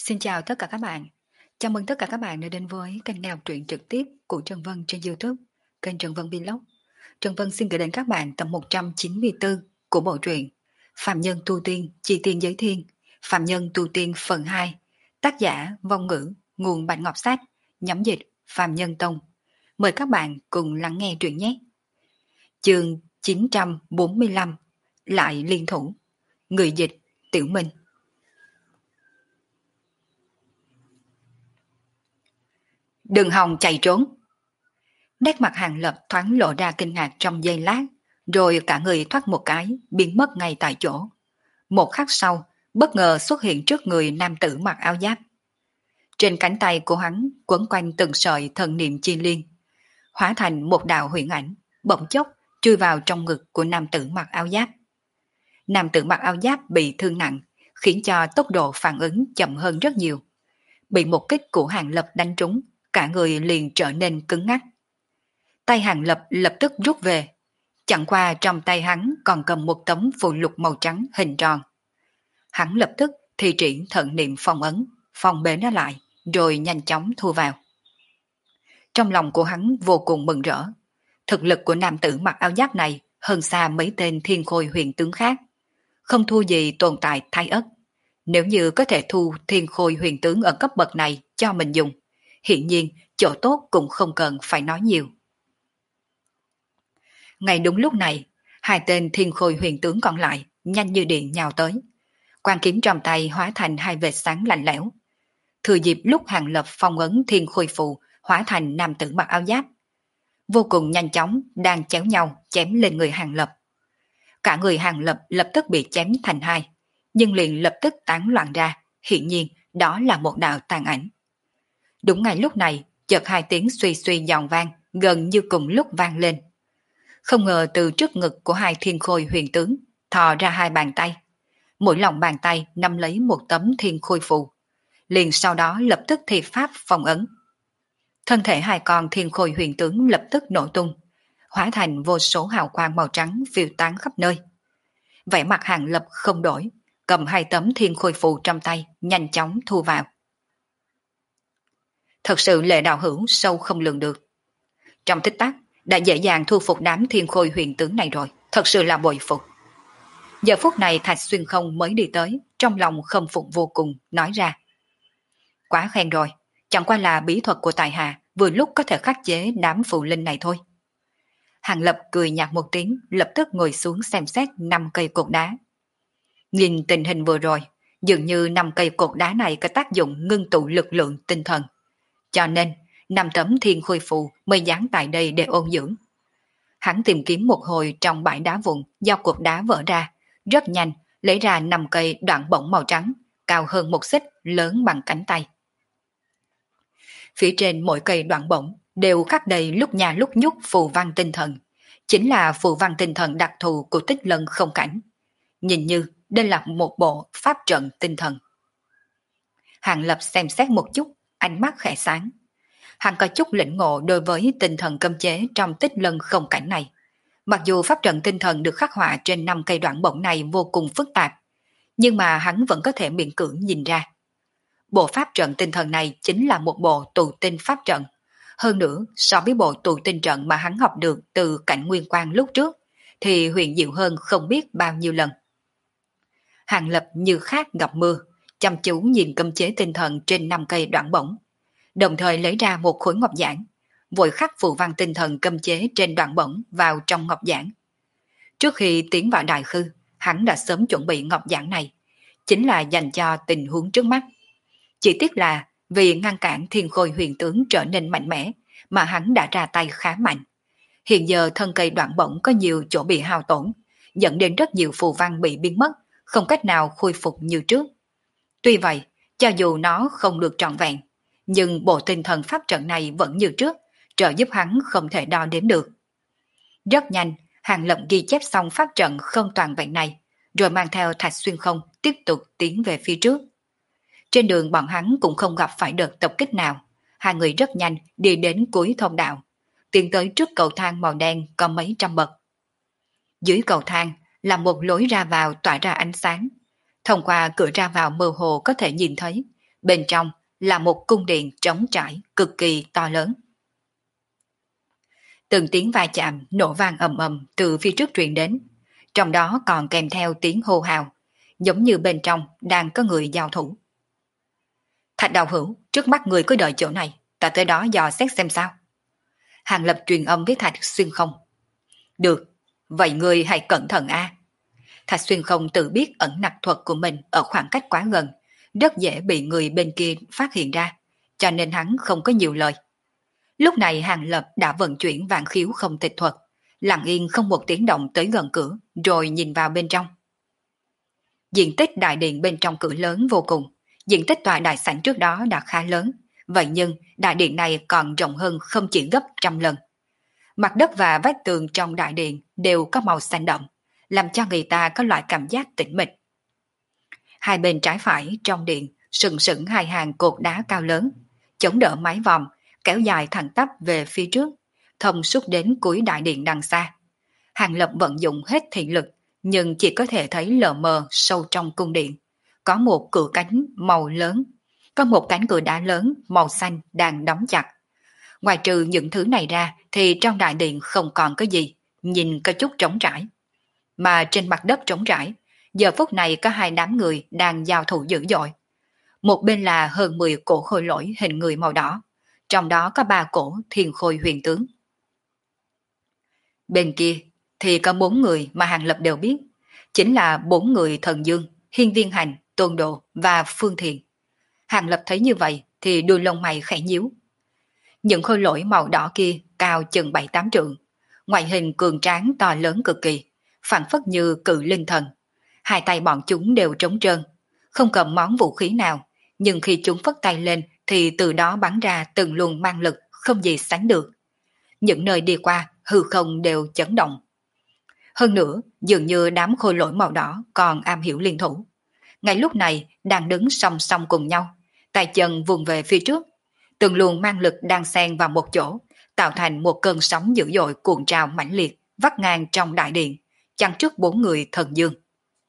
Xin chào tất cả các bạn. Chào mừng tất cả các bạn đã đến với kênh đọc truyện trực tiếp của Trần Vân trên YouTube, kênh Trần Vân Vlog. Trần Vân xin gửi đến các bạn tập 194 của bộ truyện Phạm Nhân Tu Tiên, Chi Tiên Giới Thiên, Phạm Nhân Tu Tiên phần 2, tác giả Vong Ngữ, nguồn Bạch Ngọc Sách, nhóm dịch Phạm Nhân Tông. Mời các bạn cùng lắng nghe truyện nhé. Chương 945, lại liên thủ. Người dịch Tiểu Minh. Đừng hòng chạy trốn. Nét mặt Hàng Lập thoáng lộ ra kinh ngạc trong giây lát, rồi cả người thoát một cái, biến mất ngay tại chỗ. Một khắc sau, bất ngờ xuất hiện trước người nam tử mặc áo giáp. Trên cánh tay của hắn quấn quanh từng sợi thần niệm chi liên, hóa thành một đạo huyền ảnh, bỗng chốc chui vào trong ngực của nam tử mặc áo giáp. Nam tử mặc áo giáp bị thương nặng, khiến cho tốc độ phản ứng chậm hơn rất nhiều. Bị một kích của Hàng Lập đánh trúng, cả người liền trở nên cứng ngắc. Tay Hàng Lập lập tức rút về, chẳng qua trong tay hắn còn cầm một tấm phù lục màu trắng hình tròn. Hắn lập tức thi triển thần niệm phong ấn, phong bế nó lại, rồi nhanh chóng thu vào. Trong lòng của hắn vô cùng mừng rỡ. Thực lực của nam tử mặc áo giáp này hơn xa mấy tên thiên khôi huyền tướng khác, không thua gì tồn tại Thái Ất. Nếu như có thể thu thiên khôi huyền tướng ở cấp bậc này cho mình dùng, hiện nhiên chỗ tốt cũng không cần phải nói nhiều. Ngay đúng lúc này, hai tên thiên khôi huyền tướng còn lại nhanh như điện nhào tới. Quan kiếm trong tay hóa thành hai vệt sáng lạnh lẽo. Thừa dịp lúc Hàng Lập phong ấn thiên khôi phù hóa thành nam tử mặc áo giáp, vô cùng nhanh chóng đang chéo nhau chém lên người Hàng Lập. Cả người Hàng Lập lập tức bị chém thành hai, nhưng liền lập tức tán loạn ra, hiện nhiên đó là một đạo tàn ảnh. Đúng ngay lúc này, chợt hai tiếng suy suy giòn vang gần như cùng lúc vang lên. Không ngờ từ trước ngực của hai thiên khôi huyền tướng thò ra hai bàn tay. Mỗi lòng bàn tay nắm lấy một tấm thiên khôi phù, liền sau đó lập tức thi pháp phong ấn. Thân thể hai con thiên khôi huyền tướng lập tức nổ tung, hóa thành vô số hào quang màu trắng phiêu tán khắp nơi. Vẻ mặt Hàng Lập không đổi, cầm hai tấm thiên khôi phù trong tay, nhanh chóng thu vào. Thật sự Lệ đạo hữu sâu không lường được. Trong tích tắc, đã dễ dàng thu phục đám thiên khôi huyền tướng này rồi, thật sự là bội phục. Giờ phút này Thạch Xuyên Không mới đi tới, trong lòng khâm phục vô cùng, nói ra. Quá khen rồi, chẳng qua là bí thuật của tài hạ, vừa lúc có thể khắc chế đám phụ linh này thôi. Hàng Lập cười nhạt một tiếng, lập tức ngồi xuống xem xét 5 cây cột đá. Nhìn tình hình vừa rồi, dường như 5 cây cột đá này có tác dụng ngưng tụ lực lượng tinh thần. Cho nên, 5 tấm thiên khôi phù mới dán tại đây để ôn dưỡng. Hắn tìm kiếm một hồi trong bãi đá vụn do cột đá vỡ ra, rất nhanh lấy ra 5 cây đoạn bổng màu trắng, cao hơn một xích, lớn bằng cánh tay. Phía trên mỗi cây đoạn bổng đều khắc đầy lúc nhà lúc nhúc phù văn tinh thần, chính là phù văn tinh thần đặc thù của Tích Lân Không Cảnh. Nhìn như đây là một bộ pháp trận tinh thần. Hàng Lập xem xét một chút, ánh mắt khẽ sáng. Hắn có chút lĩnh ngộ đối với tinh thần cấm chế trong Tích Lân Không Cảnh này. Mặc dù pháp trận tinh thần được khắc họa trên 5 cây đoạn bổng này vô cùng phức tạp, nhưng mà hắn vẫn có thể miễn cưỡng nhìn ra. Bộ pháp trận tinh thần này chính là một bộ tụ tinh pháp trận. Hơn nữa, so với bộ tụ tinh trận mà hắn học được từ Cảnh Nguyên Quang lúc trước, thì huyền diệu hơn không biết bao nhiêu lần. Hàng Lập như khác gặp mưa, chăm chú nhìn cấm chế tinh thần trên 5 cây đoạn bổng, đồng thời lấy ra một khối ngọc giản, vội khắc phù văn tinh thần cấm chế trên đoạn bổng vào trong ngọc giản. Trước khi tiến vào đại khư, hắn đã sớm chuẩn bị ngọc giản này, chính là dành cho tình huống trước mắt. Chỉ tiếc là vì ngăn cản thiên khôi huyền tướng trở nên mạnh mẽ mà hắn đã ra tay khá mạnh. Hiện giờ thân cây đoạn bổng có nhiều chỗ bị hao tổn, dẫn đến rất nhiều phù văn bị biến mất, không cách nào khôi phục như trước. Tuy vậy, cho dù nó không được trọn vẹn, nhưng bộ tinh thần pháp trận này vẫn như trước, trợ giúp hắn không thể đo đếm được. Rất nhanh, Hàng Lập ghi chép xong pháp trận không toàn vẹn này, rồi mang theo Thạch Xuyên Không tiếp tục tiến về phía trước. Trên đường bọn hắn cũng không gặp phải đợt tập kích nào, hai người rất nhanh đi đến cuối thông đạo, tiến tới trước cầu thang màu đen có mấy trăm bậc. Dưới cầu thang là một lối ra vào tỏa ra ánh sáng. Thông qua cửa ra vào mơ hồ có thể nhìn thấy bên trong là một cung điện trống trải cực kỳ to lớn. Từng tiếng va chạm nổ vang ầm ầm từ phía trước truyền đến, trong đó còn kèm theo tiếng hô hào, giống như bên trong đang có người giao thủ. Thạch Đạo Hữu, trước mắt người cứ đợi chỗ này, ta tới đó dò xét xem sao. Hàng Lập truyền âm với Thạch Xuyên Không. Được, vậy người hãy cẩn thận a. Thạch Xuyên Không tự biết ẩn nặc thuật của mình ở khoảng cách quá gần, rất dễ bị người bên kia phát hiện ra, cho nên hắn không có nhiều lời. Lúc này Hàng Lập đã vận chuyển vạn khiếu không tịch thuật, lặng yên không một tiếng động tới gần cửa, rồi nhìn vào bên trong. Diện tích đại điện bên trong cửa lớn vô cùng, diện tích tòa đại sảnh trước đó đã khá lớn, vậy nhưng đại điện này còn rộng hơn không chỉ gấp trăm lần. Mặt đất và vách tường trong đại điện đều có màu xanh đậm, làm cho người ta có loại cảm giác tĩnh mịch. Hai bên trái phải trong điện sừng sững hai hàng cột đá cao lớn, chống đỡ mái vòm, kéo dài thẳng tắp về phía trước, thông suốt đến cuối đại điện đằng xa. Hàng Lập vận dụng hết thị lực, nhưng chỉ có thể thấy lờ mờ sâu trong cung điện. Có một cửa cánh màu lớn, có một cánh cửa đá lớn màu xanh đang đóng chặt. Ngoài trừ những thứ này ra thì trong đại điện không còn có gì, nhìn có chút trống trải. Mà trên mặt đất trống trải, giờ phút này có hai đám người đang giao thủ dữ dội. Một bên là hơn 10 cổ khôi lỗi hình người màu đỏ, trong đó có 3 cổ thiên khôi huyền tướng. Bên kia thì có 4 người mà Hàng Lập đều biết, chính là 4 người Thần Dương, Hiên Viên Hành, Tôn Độ và Phương Thiện. Hàng Lập thấy như vậy thì đuôi lông mày khẽ nhíu. Những khôi lỗi màu đỏ kia cao chừng 7-8 trượng, ngoại hình cường tráng to lớn cực kỳ, phản phất như cự linh thần. Hai tay bọn chúng đều trống trơn, không cầm món vũ khí nào, nhưng khi chúng phất tay lên thì từ đó bắn ra từng luồng mang lực không gì sánh được. Những nơi đi qua, hư không đều chấn động. Hơn nữa, dường như đám khôi lỗi màu đỏ còn am hiểu liên thủ. Ngay lúc này, đang đứng song song cùng nhau, tay chân vùng về phía trước. Từng luồng mang lực đang xen vào một chỗ, tạo thành một cơn sóng dữ dội cuộn trào mãnh liệt, vắt ngang trong đại điện, chắn trước 4 người Thần Dương.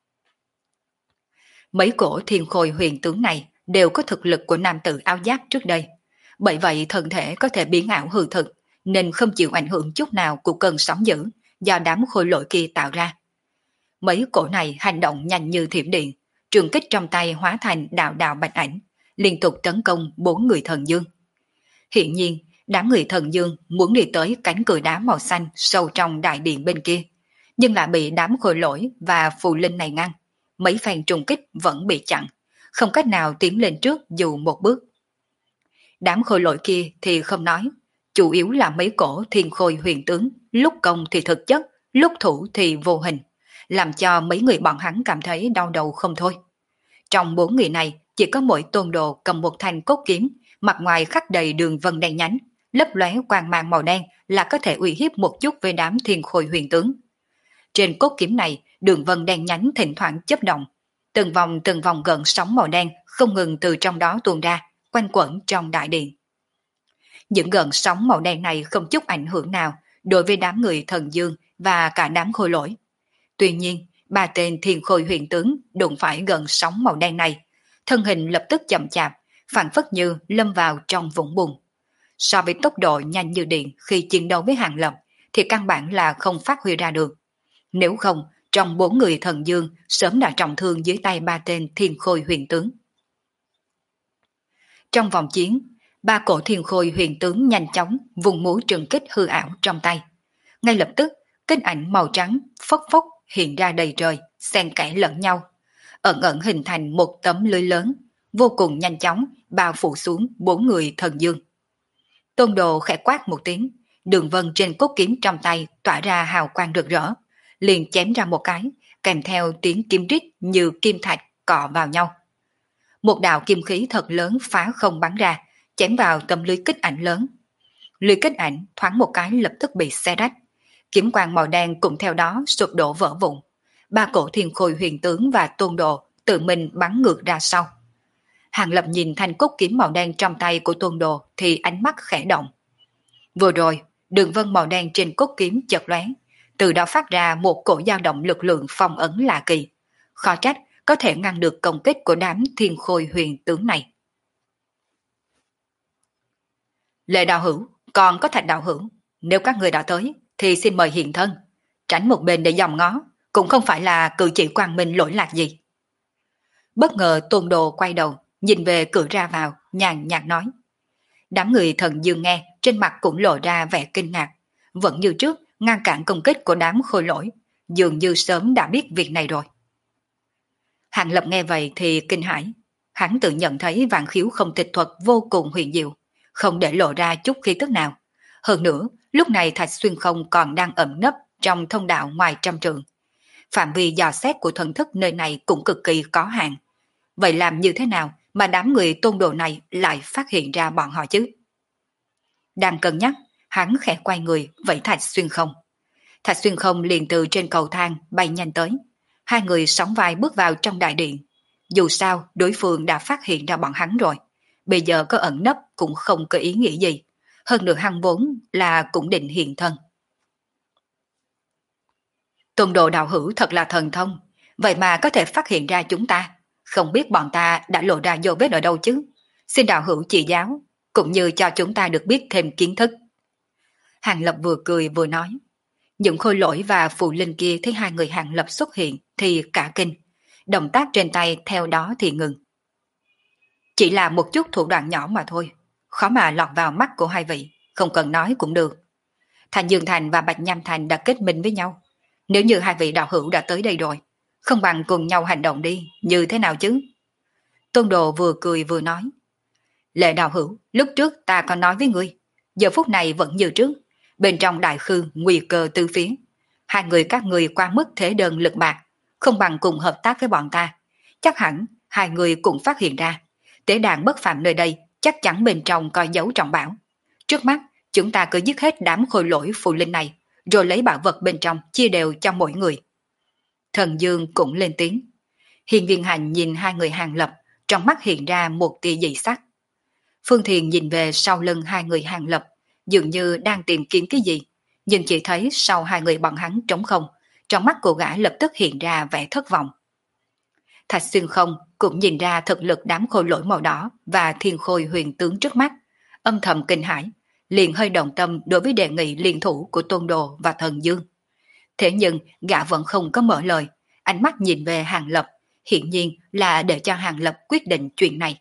Mấy cổ thiên khôi huyền tướng này đều có thực lực của nam tử áo giáp trước đây. Bởi vậy thân thể có thể biến ảo hư thực, nên không chịu ảnh hưởng chút nào của cơn sóng dữ do đám khôi lỗi kia tạo ra. Mấy cổ này hành động nhanh như thiểm điện, trường kích trong tay hóa thành đạo đạo bạch ảnh, liên tục tấn công 4 người Thần Dương. Hiện nhiên, đám người Thần Dương muốn đi tới cánh cửa đá màu xanh sâu trong đại điện bên kia, nhưng lại bị đám khôi lỗi và phù linh này ngăn. Mấy phen trùng kích vẫn bị chặn, không cách nào tiến lên trước dù một bước. Đám khôi lỗi kia thì không nói, chủ yếu là mấy cổ thiên khôi huyền tướng, lúc công thì thực chất, lúc thủ thì vô hình, làm cho mấy người bọn hắn cảm thấy đau đầu không thôi. Trong 4 người này, chỉ có mỗi Tôn Đồ cầm một thanh cốt kiếm, mặt ngoài khắc đầy đường vân đen nhánh, lấp lóe quang mang màu đen là có thể uy hiếp một chút với đám thiên khôi huyền tướng. Trên cốt kiếm này, đường vân đen nhánh thỉnh thoảng chớp động, từng vòng gợn sóng màu đen không ngừng từ trong đó tuôn ra, quanh quẩn trong đại điện. Những gợn sóng màu đen này không chút ảnh hưởng nào đối với đám người Thần Dương và cả đám khôi lỗi. Tuy nhiên, 3 tên thiên khôi huyền tướng đụng phải gợn sóng màu đen này, thân hình lập tức chậm chạp, phản phất như lâm vào trong vũng bùn. So với tốc độ nhanh như điện khi chiến đấu với Hàng Lập thì căn bản là không phát huy ra được. Nếu không, trong 4 người Thần Dương sớm đã trọng thương dưới tay 3 tên thiên khôi huyền tướng. Trong vòng chiến, 3 cổ thiên khôi huyền tướng nhanh chóng vùng múa trừng kích hư ảo trong tay. Ngay lập tức, kích ảnh màu trắng phốc phốc hiện ra đầy trời, xen kẽ lẫn nhau, ẩn ẩn hình thành một tấm lưới lớn, vô cùng nhanh chóng bao phủ xuống 4 người Thần Dương. Tôn Đồ khẽ quát một tiếng, đường vân trên cốt kiếm trong tay tỏa ra hào quang rực rỡ, liền chém ra một cái, kèm theo tiếng kim rít như kim thạch cọ vào nhau. Một đạo kim khí thật lớn phá không bắn ra, chém vào tấm lưới kích ảnh lớn. Lưới kích ảnh thoáng một cái lập tức bị xé rách, kiếm quang màu đen cũng theo đó sụp đổ vỡ vụn. 3 cổ thiên khôi huyền tướng và Tôn Đồ tự mình bắn ngược ra sau. Hàng Lập nhìn thanh cốt kiếm màu đen trong tay của Tôn Đồ thì ánh mắt khẽ động. Vừa rồi, đường vân màu đen trên cốt kiếm chợt lóe, từ đó phát ra một cổ dao động lực lượng phong ấn lạ kỳ. Khó trách có thể ngăn được công kích của đám thiên khôi huyền tướng này. Lệ đạo hữu, còn có Thạch đạo hữu, nếu các người đã tới, thì xin mời hiện thân. Tránh một bên để dòm ngó, cũng không phải là cử chỉ quang minh lỗi lạc gì. Bất ngờ Tôn Đồ quay đầu, nhìn về cửa ra vào, nhàn nhạt nói. Đám người Thần Dương nghe, trên mặt cũng lộ ra vẻ kinh ngạc, vẫn như trước, ngăn cản công kích của đám khôi lỗi, dường như sớm đã biết việc này rồi. Hàng Lập nghe vậy thì kinh hãi, hắn tự nhận thấy vạn khiếu không tịch thuật vô cùng huyền diệu, không để lộ ra chút khí tức nào. Hơn nữa, lúc này Thạch Xuyên Không còn đang ẩn nấp trong thông đạo ngoài trăm trường. Phạm vi dò xét của thần thức nơi này cũng cực kỳ có hạn. Vậy làm như thế nào mà đám người Tôn Đồ này lại phát hiện ra bọn họ chứ? Đang cân nhắc, hắn khẽ quay người vẫy Thạch Xuyên Không. Thạch Xuyên Không liền từ trên cầu thang bay nhanh tới. Hai người sóng vai bước vào trong đại điện. Dù sao, đối phương đã phát hiện ra bọn hắn rồi. Bây giờ có ẩn nấp cũng không có ý nghĩa gì. Hơn nữa hắn vốn là cũng định hiện thân. Tôn Đồ đạo hữu thật là thần thông. Vậy mà có thể phát hiện ra chúng ta. Không biết bọn ta đã lộ ra dấu vết ở đâu chứ. Xin đạo hữu chỉ giáo, cũng như cho chúng ta được biết thêm kiến thức. Hàng Lập vừa cười vừa nói. Những khôi lỗi và phù linh kia thấy hai người Hàng Lập xuất hiện thì cả kinh. Động tác trên tay theo đó thì ngừng. Chỉ là một chút thủ đoạn nhỏ mà thôi. Khó mà lọt vào mắt của hai vị. Không cần nói cũng được. Thành Dương Thành và Bạch Nham Thành đã kết minh với nhau. Nếu như hai vị đạo hữu đã tới đây rồi, không bằng cùng nhau hành động đi. Như thế nào chứ? Tôn Đồ vừa cười vừa nói. Lệ đạo hữu, lúc trước ta có nói với ngươi. Giờ phút này vẫn như trước. Bên trong đại khư nguy cơ từ phía. Hai người các người qua mức thế đơn lực bạc, không bằng cùng hợp tác với bọn ta. Chắc hẳn hai người cũng phát hiện ra. Tế đàn bất phạm nơi đây chắc chắn bên trong có dấu trọng bảo. Trước mắt chúng ta cứ giết hết đám khôi lỗi phù linh này, rồi lấy bảo vật bên trong chia đều cho mỗi người. Thần Dương cũng lên tiếng. Hiên Viên Hành nhìn hai người Hàng Lập, trong mắt hiện ra một tia dị sắc. Phương Thiền nhìn về sau lưng hai người Hàng Lập, dường như đang tìm kiếm cái gì, nhưng chỉ thấy sau hai người bọn hắn trống không, trong mắt cô gã lập tức hiện ra vẻ thất vọng. Thạch Xuyên Không cũng nhìn ra thực lực đám khôi lỗi màu đỏ và thiên khôi huyền tướng trước mắt, âm thầm kinh hãi, liền hơi động tâm đối với đề nghị liên thủ của Tôn Đồ và Thần Dương. Thế nhưng gã vẫn không có mở lời, ánh mắt nhìn về Hàng Lập, hiển nhiên là để cho Hàng Lập quyết định chuyện này.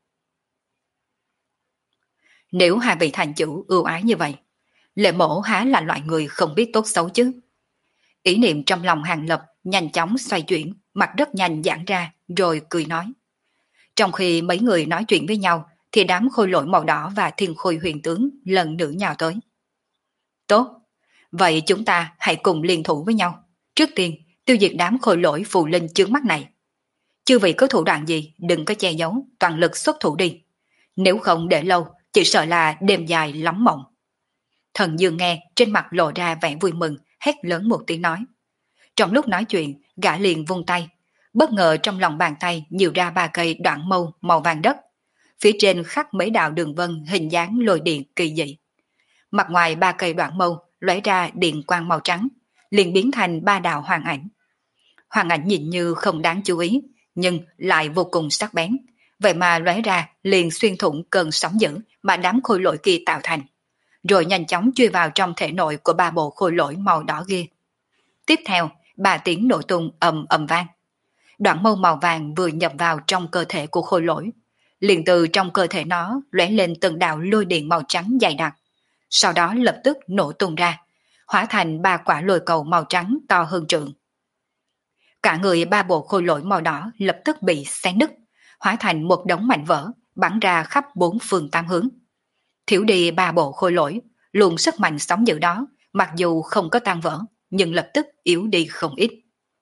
Nếu hai vị thành chủ ưu ái như vậy, Lệ Mổ há là loại người không biết tốt xấu chứ? Ý niệm trong lòng Hàng Lập nhanh chóng xoay chuyển, mặt rất nhanh giãn ra, rồi cười nói. Trong khi mấy người nói chuyện với nhau, thì đám khôi lỗi màu đỏ và thiên khôi huyền tướng lần nữa nhào tới. Tốt, vậy chúng ta hãy cùng liên thủ với nhau. Trước tiên, tiêu diệt đám khôi lỗi phù linh chướng mắt này. Chư vị có thủ đoạn gì, đừng có che giấu, toàn lực xuất thủ đi. Nếu không để lâu, chỉ sợ là đêm dài lắm mộng. Thần Dương nghe, trên mặt lộ ra vẻ vui mừng, hét lớn một tiếng nói. Trong lúc nói chuyện, gã liền vung tay. Bất ngờ trong lòng bàn tay nhiều ra ba cây đoạn mâu màu vàng đất. Phía trên khắc mấy đạo đường vân hình dáng lôi điện kỳ dị. Mặt ngoài ba cây đoạn mâu lóe ra điện quang màu trắng, liền biến thành ba đạo hoàng ảnh. Hoàng ảnh nhìn như không đáng chú ý, nhưng lại vô cùng sắc bén. Vậy mà lóe ra liền xuyên thủng cơn sóng dữ mà đám khôi lỗi kia tạo thành, rồi nhanh chóng chui vào trong thể nội của ba bộ khôi lỗi màu đỏ kia. Tiếp theo, ba tiếng nổ tung ầm ầm vang. Đoạn mâu màu vàng vừa nhập vào trong cơ thể của khôi lỗi, liền từ trong cơ thể nó lóe lên từng đạo lôi điện màu trắng dày đặc, sau đó lập tức nổ tung ra, hóa thành ba quả lôi cầu màu trắng to hơn trượng. Cả người ba bộ khôi lỗi màu đỏ lập tức bị xé nứt, hóa thành một đống mảnh vỡ, bắn ra khắp bốn phương tám hướng. Thiếu đi ba bộ khôi lỗi, luồng sức mạnh sóng dữ đó, mặc dù không có tan vỡ, nhưng lập tức yếu đi không ít.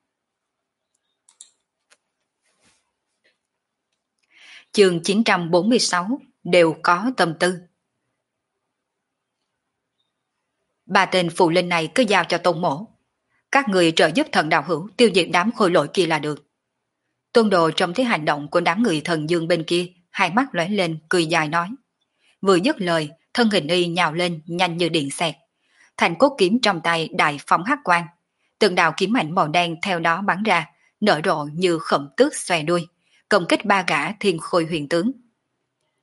Chương 946 đều có tâm tư. Ba tên phụ linh này cứ giao cho Tôn Mổ. Các người trợ giúp thần đạo hữu tiêu diệt đám khôi lỗi kia là được. Tôn Đồ trông thấy hành động của đám người Thần Dương bên kia, hai mắt lóe lên cười dài nói. Vừa dứt lời, thân hình y nhào lên nhanh như điện xẹt. Thành cốt kiếm trong tay đại phóng hắc quang. Từng đạo kiếm ảnh màu đen theo đó bắn ra, nở rộ như khổng tước xòe đuôi, công kích ba gã thiên khôi huyền tướng.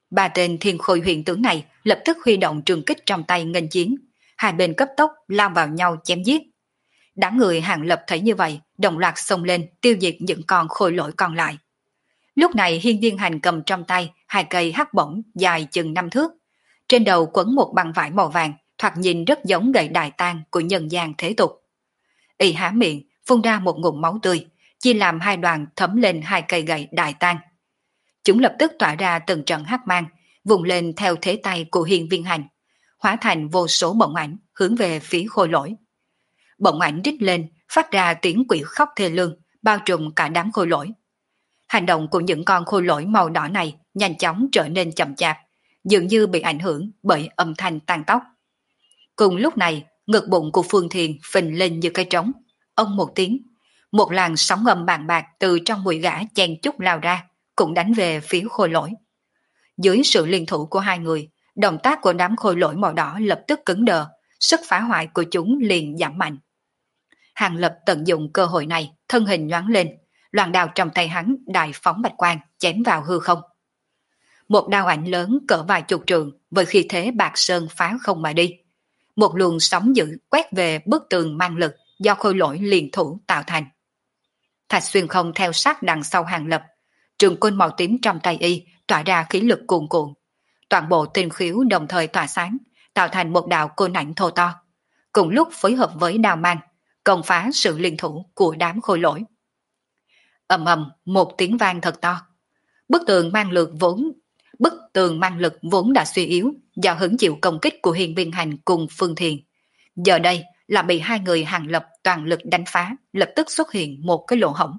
Ba tên thiên khôi huyền tướng này lập tức huy động trường kích trong tay nghênh chiến, hai bên cấp tốc lao vào nhau chém giết. Đám người Hàng Lập thấy như vậy, đồng loạt xông lên tiêu diệt những con khôi lỗi còn lại. Lúc này Hiên Viên Hành cầm trong tay hai cây hắc bổng dài chừng 5 thước, trên đầu quấn một băng vải màu vàng, thoạt nhìn rất giống gậy đại tang của nhân gian thế tục. Y há miệng phun ra một ngụm máu tươi, chia làm hai đoàn thấm lên hai cây gậy đại tang. Chúng lập tức tỏa ra từng trận hắc mang, vùng lên theo thế tay của Hiên Viên Hành, hóa thành vô số bổng ảnh hướng về phía khôi lỗi. Bổng ảnh rít lên, phát ra tiếng quỷ khóc thê lương, bao trùm cả đám khôi lỗi. Hành động của những con khôi lỗi màu đỏ này nhanh chóng trở nên chậm chạp, dường như bị ảnh hưởng bởi âm thanh tan tóc. Cùng lúc này, ngực bụng của Phương Thiền phình lên như cây trống. Ông một tiếng, một làn sóng âm bàn bạc từ trong mũi gã chen chúc lao ra, cũng đánh về phía khôi lỗi. Dưới sự liên thủ của hai người, động tác của đám khôi lỗi màu đỏ lập tức cứng đờ, sức phá hoại của chúng liền giảm mạnh. Hàng Lập tận dụng cơ hội này, thân hình nhoáng lên, loan đao trong tay hắn đại phóng bạch quang chém vào hư không. Một đao ảnh lớn cỡ vài chục trượng với khí thế bạc sơn phá không mà đi. Một luồng sóng dữ quét về bức tường mang lực do khôi lỗi liền thủ tạo thành. Thạch Xuyên Không theo sát đằng sau Hàng Lập, trường côn màu tím trong tay y tỏa ra khí lực cuồn cuộn. Toàn bộ tinh khiếu đồng thời tỏa sáng, tạo thành một đạo côn ảnh thô to, cùng lúc phối hợp với đao mang, công phá sự liên thủ của đám khôi lỗi. Ầm ầm một tiếng vang thật to. Bức tường mang lực vốn đã suy yếu do hứng chịu công kích của Hiên Viên Hành cùng Phương Thiền, giờ đây là bị hai người Hàng Lập toàn lực đánh phá, lập tức xuất hiện một cái lỗ hổng.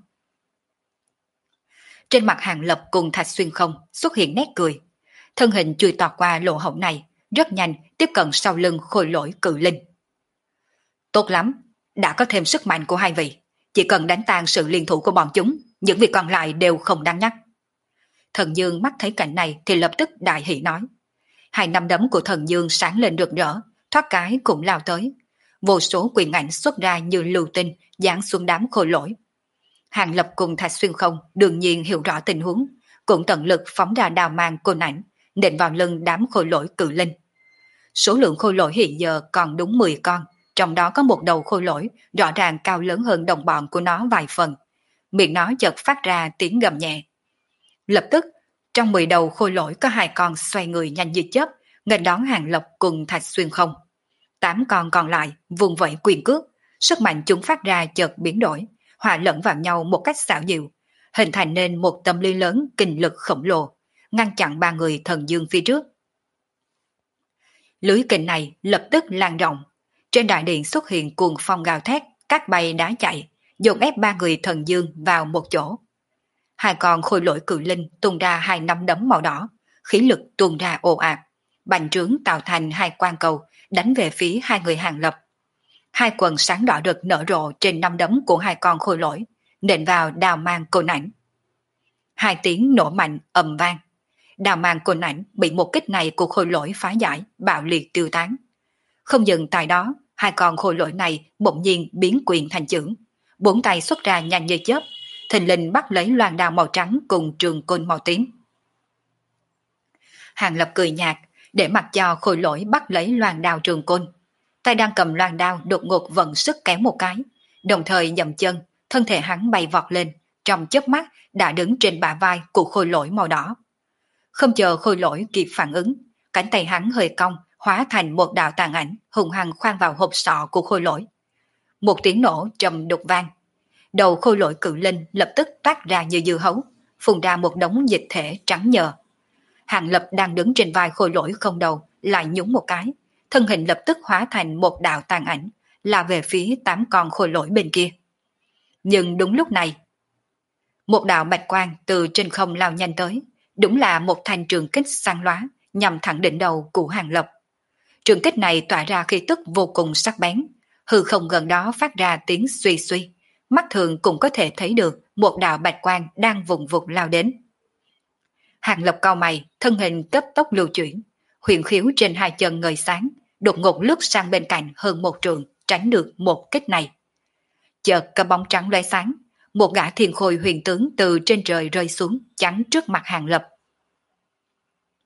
Trên mặt Hàng Lập cùng Thạch Xuyên Không xuất hiện nét cười, thân hình chui tọt qua lỗ hổng này, rất nhanh tiếp cận sau lưng khôi lỗi cự linh. Tốt lắm, đã có thêm sức mạnh của hai vị, chỉ cần đánh tan sự liên thủ của bọn chúng, những việc còn lại đều không đáng nhắc. Thần Dương mắt thấy cảnh này thì lập tức đại hỉ nói. Hai nắm đấm của Thần Dương sáng lên rực rỡ, thoát cái cũng lao tới. Vô số quyền ảnh xuất ra như lưu tinh giáng xuống đám khôi lỗi. Hàng Lập cùng Thạch Xuyên Không đương nhiên hiểu rõ tình huống, cũng tận lực phóng ra đào mang côn ảnh, nện vào lưng đám khôi lỗi cự linh. Số lượng khôi lỗi hiện giờ còn đúng 10 con, trong đó có một đầu khôi lỗi rõ ràng cao lớn hơn đồng bọn của nó vài phần. Miệng nó chợt phát ra tiếng gầm nhẹ. Lập tức, trong 10 đầu khôi lỗi có 2 con xoay người nhanh như chớp, nghênh đón Hàng Lập cùng Thạch Xuyên Không. 8 con còn lại vùng vẫy quyền cước, sức mạnh chúng phát ra chợt biến đổi, hòa lẫn vào nhau một cách xảo diệu, hình thành nên một tâm lý lớn kình lực khổng lồ, ngăn chặn 3 người Thần Dương phía trước. Lưới kình này lập tức lan rộng, trên đại điện xuất hiện cuồng phong gào thét, cát bay đá chạy, dồn ép 3 người Thần Dương vào một chỗ. 2 con khôi lỗi cự linh tung ra 2 nắm đấm màu đỏ, khí lực tuôn ra ồ ạt, bành trướng tạo thành 2 quang cầu đánh về phía 2 người Hàng Lập. 2 quần sáng đỏ rực nở rộ trên nắm đấm của 2 con khôi lỗi, nện vào đào mang côn ảnh. 2 tiếng nổ mạnh ầm vang, đào mang côn ảnh bị một kích này của khôi lỗi phá giải, bạo liệt tiêu tán. Không dừng tại đó, 2 con khôi lỗi này bỗng nhiên biến quyền thành chưởng, 4 tay xuất ra nhanh như chớp, thình lình bắt lấy loan đao màu trắng cùng trường côn màu tím. Hàng Lập cười nhạt, để mặc cho khôi lỗi bắt lấy loan đao trường côn. Tay đang cầm loan đao đột ngột vận sức kéo một cái, đồng thời dậm chân, thân thể hắn bay vọt lên, trong chớp mắt đã đứng trên bả vai của khôi lỗi màu đỏ. Không chờ khôi lỗi kịp phản ứng, cánh tay hắn hơi cong, hóa thành một đạo tàn ảnh hùng hăng khoan vào hộp sọ của khôi lỗi. Một tiếng nổ trầm đục vang, đầu khôi lỗi cự linh lập tức toát ra như dưa hấu, phun ra một đống dịch thể trắng nhờ. Hàng Lập đang đứng trên vai khôi lỗi không đầu lại nhúng một cái, thân hình lập tức hóa thành một đạo tàn ảnh, là về phía 8 con khôi lỗi bên kia. Nhưng đúng lúc này, một đạo bạch quang từ trên không lao nhanh tới, đúng là một thanh trường kích sáng lóa nhằm thẳng đỉnh đầu của Hàng Lập. Trường kích này tỏa ra khí tức vô cùng sắc bén, hư không gần đó phát ra tiếng suy suy, mắt thường cũng có thể thấy được một đạo bạch quang đang vùng vụt lao đến. Hàng Lập cau mày, thân hình cấp tốc lưu chuyển, huyền khiếu trên 2 chân ngời sáng, đột ngột lướt sang bên cạnh hơn 1 trượng, tránh được một kích này. Chợt cái bóng trắng lóe sáng, một gã thiên khôi huyền tướng từ trên trời rơi xuống, chắn trước mặt Hàng Lập.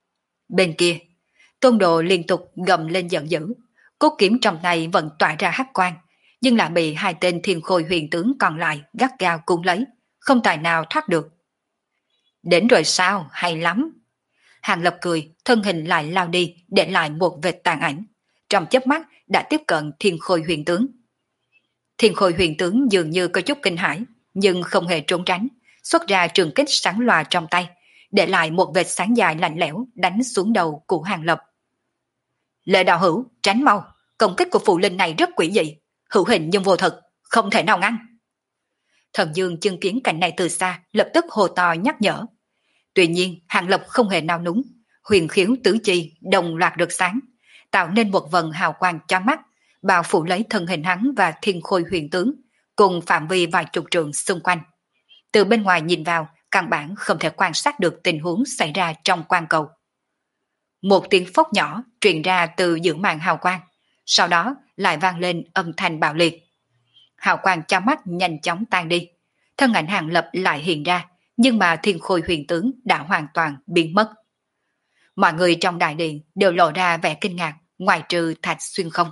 Bên kia, Tôn Đồ liên tục gầm lên giận dữ, cốt kiếm trong tay vẫn tỏa ra hắc quang, nhưng lại bị hai tên thiên khôi huyền tướng còn lại gắt gao cuốn lấy, không tài nào thoát được. Đến rồi sao, hay lắm. Hàng Lập cười, thân hình lại lao đi, để lại một vệt tàn ảnh. Trong chớp mắt đã tiếp cận thiên khôi huyền tướng. Thiên khôi huyền tướng dường như có chút kinh hãi, nhưng không hề trốn tránh, xuất ra trường kích sáng loà trong tay, để lại một vệt sáng dài lạnh lẽo đánh xuống đầu của Hàng Lập. Lệ đạo hữu, tránh mau, công kích của phụ linh này rất quỷ dị, hữu hình nhưng vô thực, không thể nào ngăn. Thần Dương chứng kiến cảnh này từ xa, lập tức hô to nhắc nhở. Tuy nhiên, Hàng Lập không hề nao núng, huyền khiếu tứ chi đồng loạt được sáng, tạo nên một vần hào quang chói mắt, bao phủ lấy thân hình hắn và thiên khôi huyền tướng, cùng phạm vi vài chục trượng xung quanh. Từ bên ngoài nhìn vào, căn bản không thể quan sát được tình huống xảy ra trong quang cầu. Một tiếng phốc nhỏ truyền ra từ giữa màn hào quang, sau đó lại vang lên âm thanh bạo liệt. Hào quang chói mắt nhanh chóng tan đi, thân ảnh Hàng Lập lại hiện ra, nhưng mà thiên khôi huyền tướng đã hoàn toàn biến mất. Mọi người trong đại điện đều lộ ra vẻ kinh ngạc, ngoài trừ Thạch Xuyên không.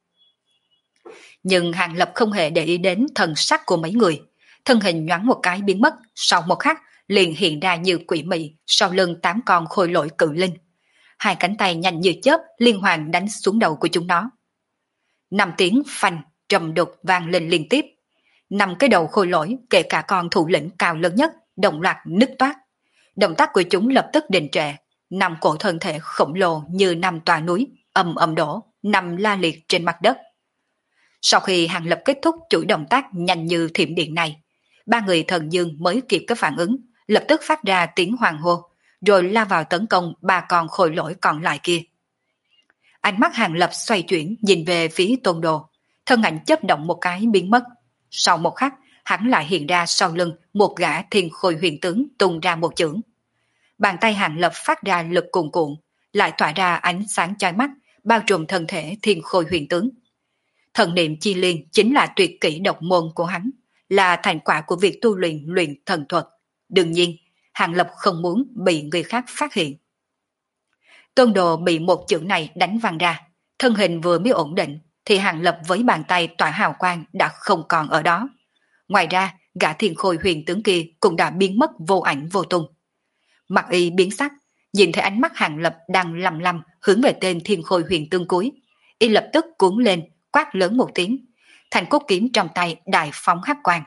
Nhưng Hàng Lập không hề để ý đến thần sắc của mấy người, thân hình nhoáng một cái biến mất, sau một khắc liền hiện ra như quỷ mị sau lưng 8 con khôi lỗi cự linh. Hai cánh tay nhanh như chớp liên hoàn đánh xuống đầu của chúng nó. 5 tiếng phanh trầm đục vang lên liên tiếp. 5 cái đầu khôi lỗi, kể cả con thủ lĩnh cao lớn nhất, đồng loạt nứt toát. Động tác của chúng lập tức đình trệ, 5 cổ thân thể khổng lồ như 5 tòa núi, ầm ầm đổ, nằm la liệt trên mặt đất. Sau khi Hàng Lập kết thúc chuỗi động tác nhanh như thiểm điện này, 3 người thần dương mới kịp cái phản ứng, lập tức phát ra tiếng hoàng hô, rồi lao vào tấn công 3 con khôi lỗi còn lại kia. Ánh mắt Hàng Lập xoay chuyển nhìn về phía Tôn Đồ, thân ảnh chớp động một cái biến mất. Sau một khắc, hắn lại hiện ra sau lưng một gã thiên khôi huyền tướng tung ra một chưởng. Bàn tay Hàng Lập phát ra lực cuồn cuộn, lại tỏa ra ánh sáng chói mắt, bao trùm thân thể thiên khôi huyền tướng. Thần niệm chi liên chính là tuyệt kỹ độc môn của hắn, là thành quả của việc tu luyện thần thuật. Đương nhiên, Hàng Lập không muốn bị người khác phát hiện. Tôn Đồ bị một chưởng này đánh văng ra, thân hình vừa mới ổn định, thì Hàng Lập với bàn tay tỏa hào quang đã không còn ở đó. Ngoài ra, gã thiên khôi huyền tướng kia cũng đã biến mất vô ảnh vô tung. Mặt y biến sắc, nhìn thấy ánh mắt Hàng Lập đang lầm lầm hướng về tên thiên khôi huyền tướng cuối, y lập tức cuốn lên, quát lớn một tiếng, thanh cốt kiếm trong tay đại phóng hắc quang.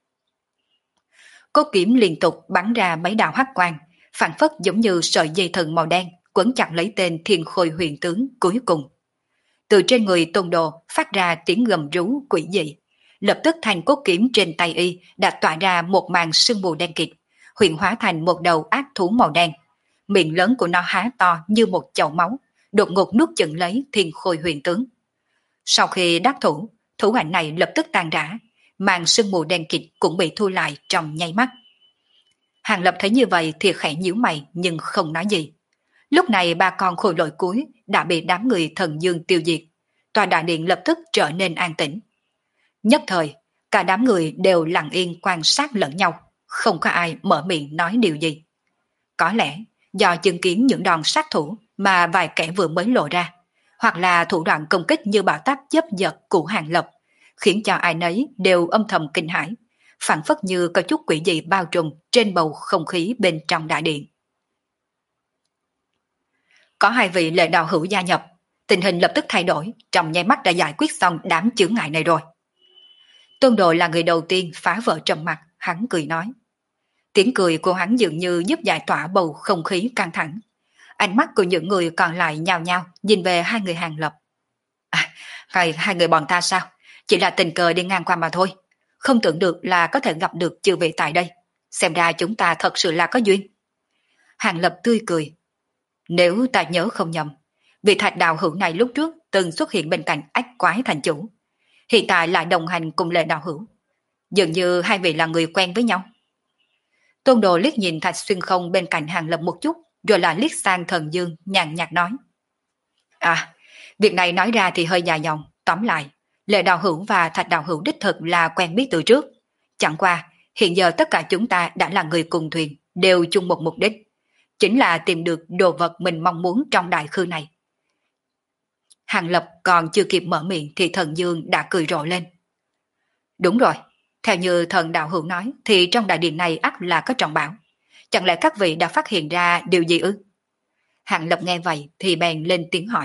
Cốt kiếm liên tục bắn ra mấy đạo hắc quang, phản phất giống như sợi dây thừng màu đen quấn chặt lấy tên thiên khôi huyền tướng cuối cùng. Từ trên người Tôn Đồ phát ra tiếng gầm rú quỷ dị, lập tức thanh cốt kiếm trên tay y đã tỏa ra một màn sương mù đen kịt, huyện hóa thành một đầu ác thú màu đen. Miệng lớn của nó há to như một chậu máu, đột ngột nuốt chửng lấy thiên khôi huyền tướng. Sau khi đắc thủ, thủ ảnh này lập tức tan rã, màn sương mù đen kịt cũng bị thu lại trong nháy mắt. Hàng Lập thấy như vậy thì khẽ nhíu mày nhưng không nói gì. Lúc này 3 con khôi lỗi cuối đã bị đám người thần dương tiêu diệt, tòa đại điện lập tức trở nên an tĩnh. Nhất thời, cả đám người đều lặng yên quan sát lẫn nhau, không có ai mở miệng nói điều gì. Có lẽ do chứng kiến những đòn sát thủ mà vài kẻ vừa mới lộ ra, hoặc là thủ đoạn công kích như bão táp chớp giật của Hàng Lập, khiến cho ai nấy đều âm thầm kinh hãi, phảng phất như có chút quỷ dị bao trùm trên bầu không khí bên trong đại điện. Có 2 vị lệ đạo hữu gia nhập, tình hình lập tức thay đổi, trong nháy mắt đã giải quyết xong đám chướng ngại này rồi. Tôn Đồ là người đầu tiên phá vỡ trầm mặc, hắn cười nói. Tiếng cười của hắn dường như giúp giải tỏa bầu không khí căng thẳng. Ánh mắt của những người còn lại nhao nhao nhìn về 2 người Hàng Lập. Hai người bọn ta sao? Chỉ là tình cờ đi ngang qua mà thôi. Không tưởng được là có thể gặp được chư vị tại đây. Xem ra chúng ta thật sự là có duyên. Hàng Lập tươi cười. Nếu ta nhớ không nhầm, vị Thạch đạo hữu này lúc trước từng xuất hiện bên cạnh ách quái thành chủ. Hiện tại lại đồng hành cùng Lệ đạo hữu. Dường như 2 vị là người quen với nhau. Tôn Đồ liếc nhìn Thạch Xuyên Không bên cạnh Hàng Lập một chút, rồi là liếc sang Thần Dương nhàn nhạt nói. Việc này nói ra thì hơi dài dòng, tóm lại, Lệ đạo hữu và Thạch đạo hữu đích thực là quen biết từ trước. Chẳng qua, hiện giờ tất cả chúng ta đã là người cùng thuyền, đều chung một mục đích. chính là tìm được đồ vật mình mong muốn trong đại khư này. Hàng Lập còn chưa kịp mở miệng thì Thần Dương đã cười rộ lên. Đúng rồi, theo như thần đạo hữu nói thì trong đại điện này ắt là có trọng bảo. Chẳng lẽ các vị đã phát hiện ra điều gì ư? Hàng Lập nghe vậy thì bèn lên tiếng hỏi.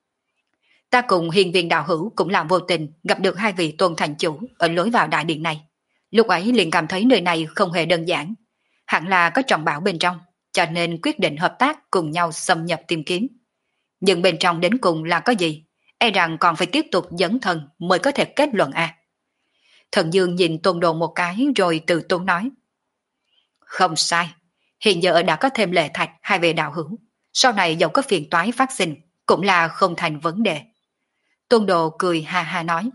Ta cùng hiền viên đạo hữu cũng làm vô tình gặp được hai vị tôn thành chủ ở lối vào đại điện này. Lúc ấy liền cảm thấy nơi này không hề đơn giản. Hẳn là có trọng bảo bên trong, cho nên quyết định hợp tác cùng nhau xâm nhập tìm kiếm. Nhưng bên trong đến cùng là có gì? E rằng còn phải tiếp tục dẫn thần mới có thể kết luận a. Thần Dương nhìn Tôn Đồ một cái rồi từ tốn nói. Không sai, hiện giờ đã có thêm Lệ Thạch hai vị đạo hữu. Sau này dẫu có phiền toái phát sinh cũng là không thành vấn đề. Tôn Đồ cười ha ha nói.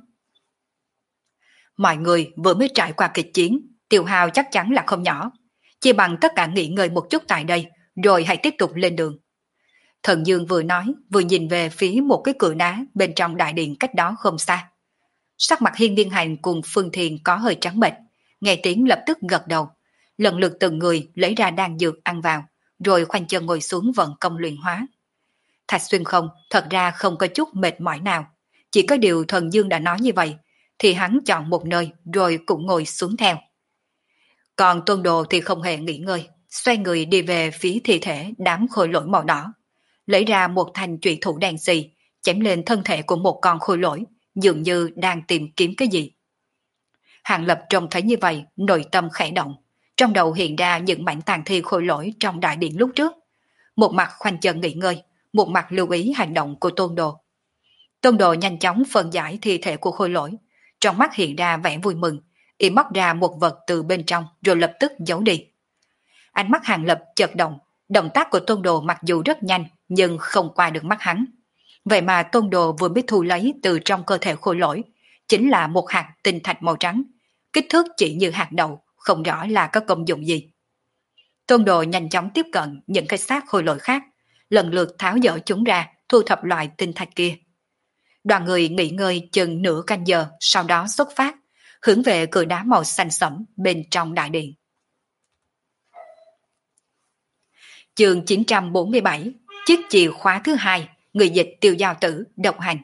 Mọi người vừa mới trải qua kịch chiến, tiêu hao chắc chắn là không nhỏ. Chỉ bằng tất cả nghỉ ngơi một chút tại đây, rồi hãy tiếp tục lên đường. Thần Dương vừa nói, vừa nhìn về phía một cái cửa đá bên trong đại điện cách đó không xa. Sắc mặt Hiên Viên Hành cùng Phương Thiền có hơi trắng bệch, nghe tiếng lập tức gật đầu, lần lượt từng người lấy ra đan dược ăn vào, rồi khoanh chân ngồi xuống vận công luyện hóa. Thạch Xuyên không, thật ra không có chút mệt mỏi nào, chỉ có điều Thần Dương đã nói như vậy, thì hắn chọn một nơi rồi cũng ngồi xuống theo. Còn Tôn Đồ thì không hề nghỉ ngơi, xoay người đi về phía thi thể đám khôi lỗi màu đỏ, lấy ra một thanh trụy thủ đen xì, chém lên thân thể của một con khôi lỗi, dường như đang tìm kiếm cái gì. Hàng Lập trông thấy như vậy, nội tâm khẽ động, trong đầu hiện ra những mảnh tàn thi khôi lỗi trong đại điện lúc trước. Một mặt khoanh chân nghỉ ngơi, một mặt lưu ý hành động của Tôn Đồ. Tôn Đồ nhanh chóng phân giải thi thể của khôi lỗi, trong mắt hiện ra vẻ vui mừng, y móc ra một vật từ bên trong rồi lập tức giấu đi. Ánh mắt Hàng Lập chợt động, động tác của Tôn Đồ mặc dù rất nhanh nhưng không qua được mắt hắn. Vậy mà Tôn Đồ vừa biết thu lấy từ trong cơ thể khôi lỗi, chính là một hạt tinh thạch màu trắng, kích thước chỉ như hạt đậu, không rõ là có công dụng gì. Tôn Đồ nhanh chóng tiếp cận những cái xác khôi lỗi khác, lần lượt tháo dỡ chúng ra, thu thập loại tinh thạch kia. Đoàn người nghỉ ngơi chừng nửa canh giờ, sau đó xuất phát, hướng về cửa đá màu xanh sẫm bên trong đại điện. Chương 947, chiếc chìa khóa thứ hai, người dịch Tiêu Giao Tử độc hành.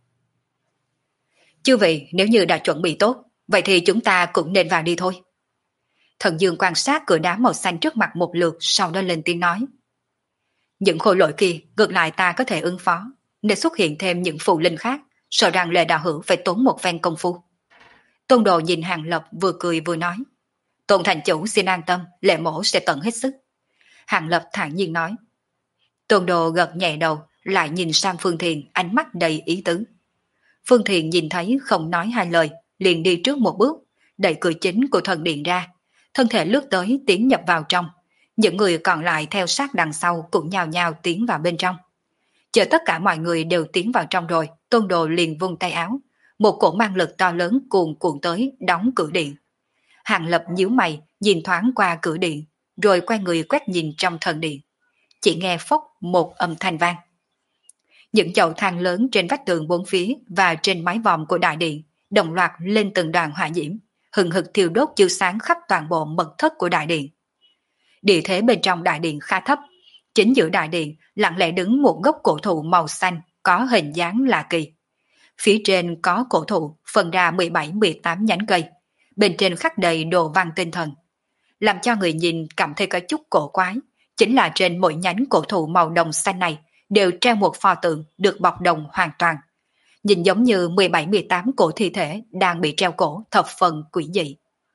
Chư vị, nếu như đã chuẩn bị tốt, vậy thì chúng ta cũng nên vào đi thôi. Thần Dương quan sát cửa đá màu xanh trước mặt một lượt, sau đó lên tiếng nói. Những khối lỗi kia, ngược lại ta có thể ứng phó, nên xuất hiện thêm những phù linh khác, sợ rằng Lệ đạo hữu phải tốn một phen công phu. Tôn Đồ nhìn Hàng Lập vừa cười vừa nói. Tôn thành chủ xin an tâm, Lệ mổ sẽ tận hết sức. Hàng Lập thản nhiên nói. Tôn Đồ gật nhẹ đầu, lại nhìn sang Phương Thiền, ánh mắt đầy ý tứ. Phương Thiền nhìn thấy không nói hai lời, liền đi trước một bước, đẩy cửa chính của thần điện ra, thân thể lướt tới tiến nhập vào trong. Những người còn lại theo sát đằng sau cũng nhào nhào tiến vào bên trong. Chờ tất cả mọi người đều tiến vào trong rồi, Tôn Đồ liền vung tay áo, một cổ mang lực to lớn cuồn cuộn tới đóng cửa điện. Hàng Lập nhíu mày, nhìn thoáng qua cửa điện, rồi quay người quét nhìn trong thần điện. Chỉ nghe phốc một âm thanh vang. Những chậu than lớn trên vách tường bốn phía và trên mái vòm của đại điện đồng loạt lên từng đoàn hỏa diễm, hừng hực thiêu đốt chiếu sáng khắp toàn bộ mật thất của đại điện. Địa thế bên trong đại điện khá thấp, chính giữa đại điện lặng lẽ đứng một gốc cổ thụ màu xanh có hình dáng lạ kỳ. Phía trên có cổ thụ phân ra 17-18 nhánh cây, bên trên khắc đầy đồ văn tinh thần. Làm cho người nhìn cảm thấy có chút cổ quái, chính là trên mỗi nhánh cổ thụ màu đồng xanh này đều treo một pho tượng được bọc đồng hoàn toàn. Nhìn giống như 17-18 cổ thi thể đang bị treo cổ thập phần quỷ dị.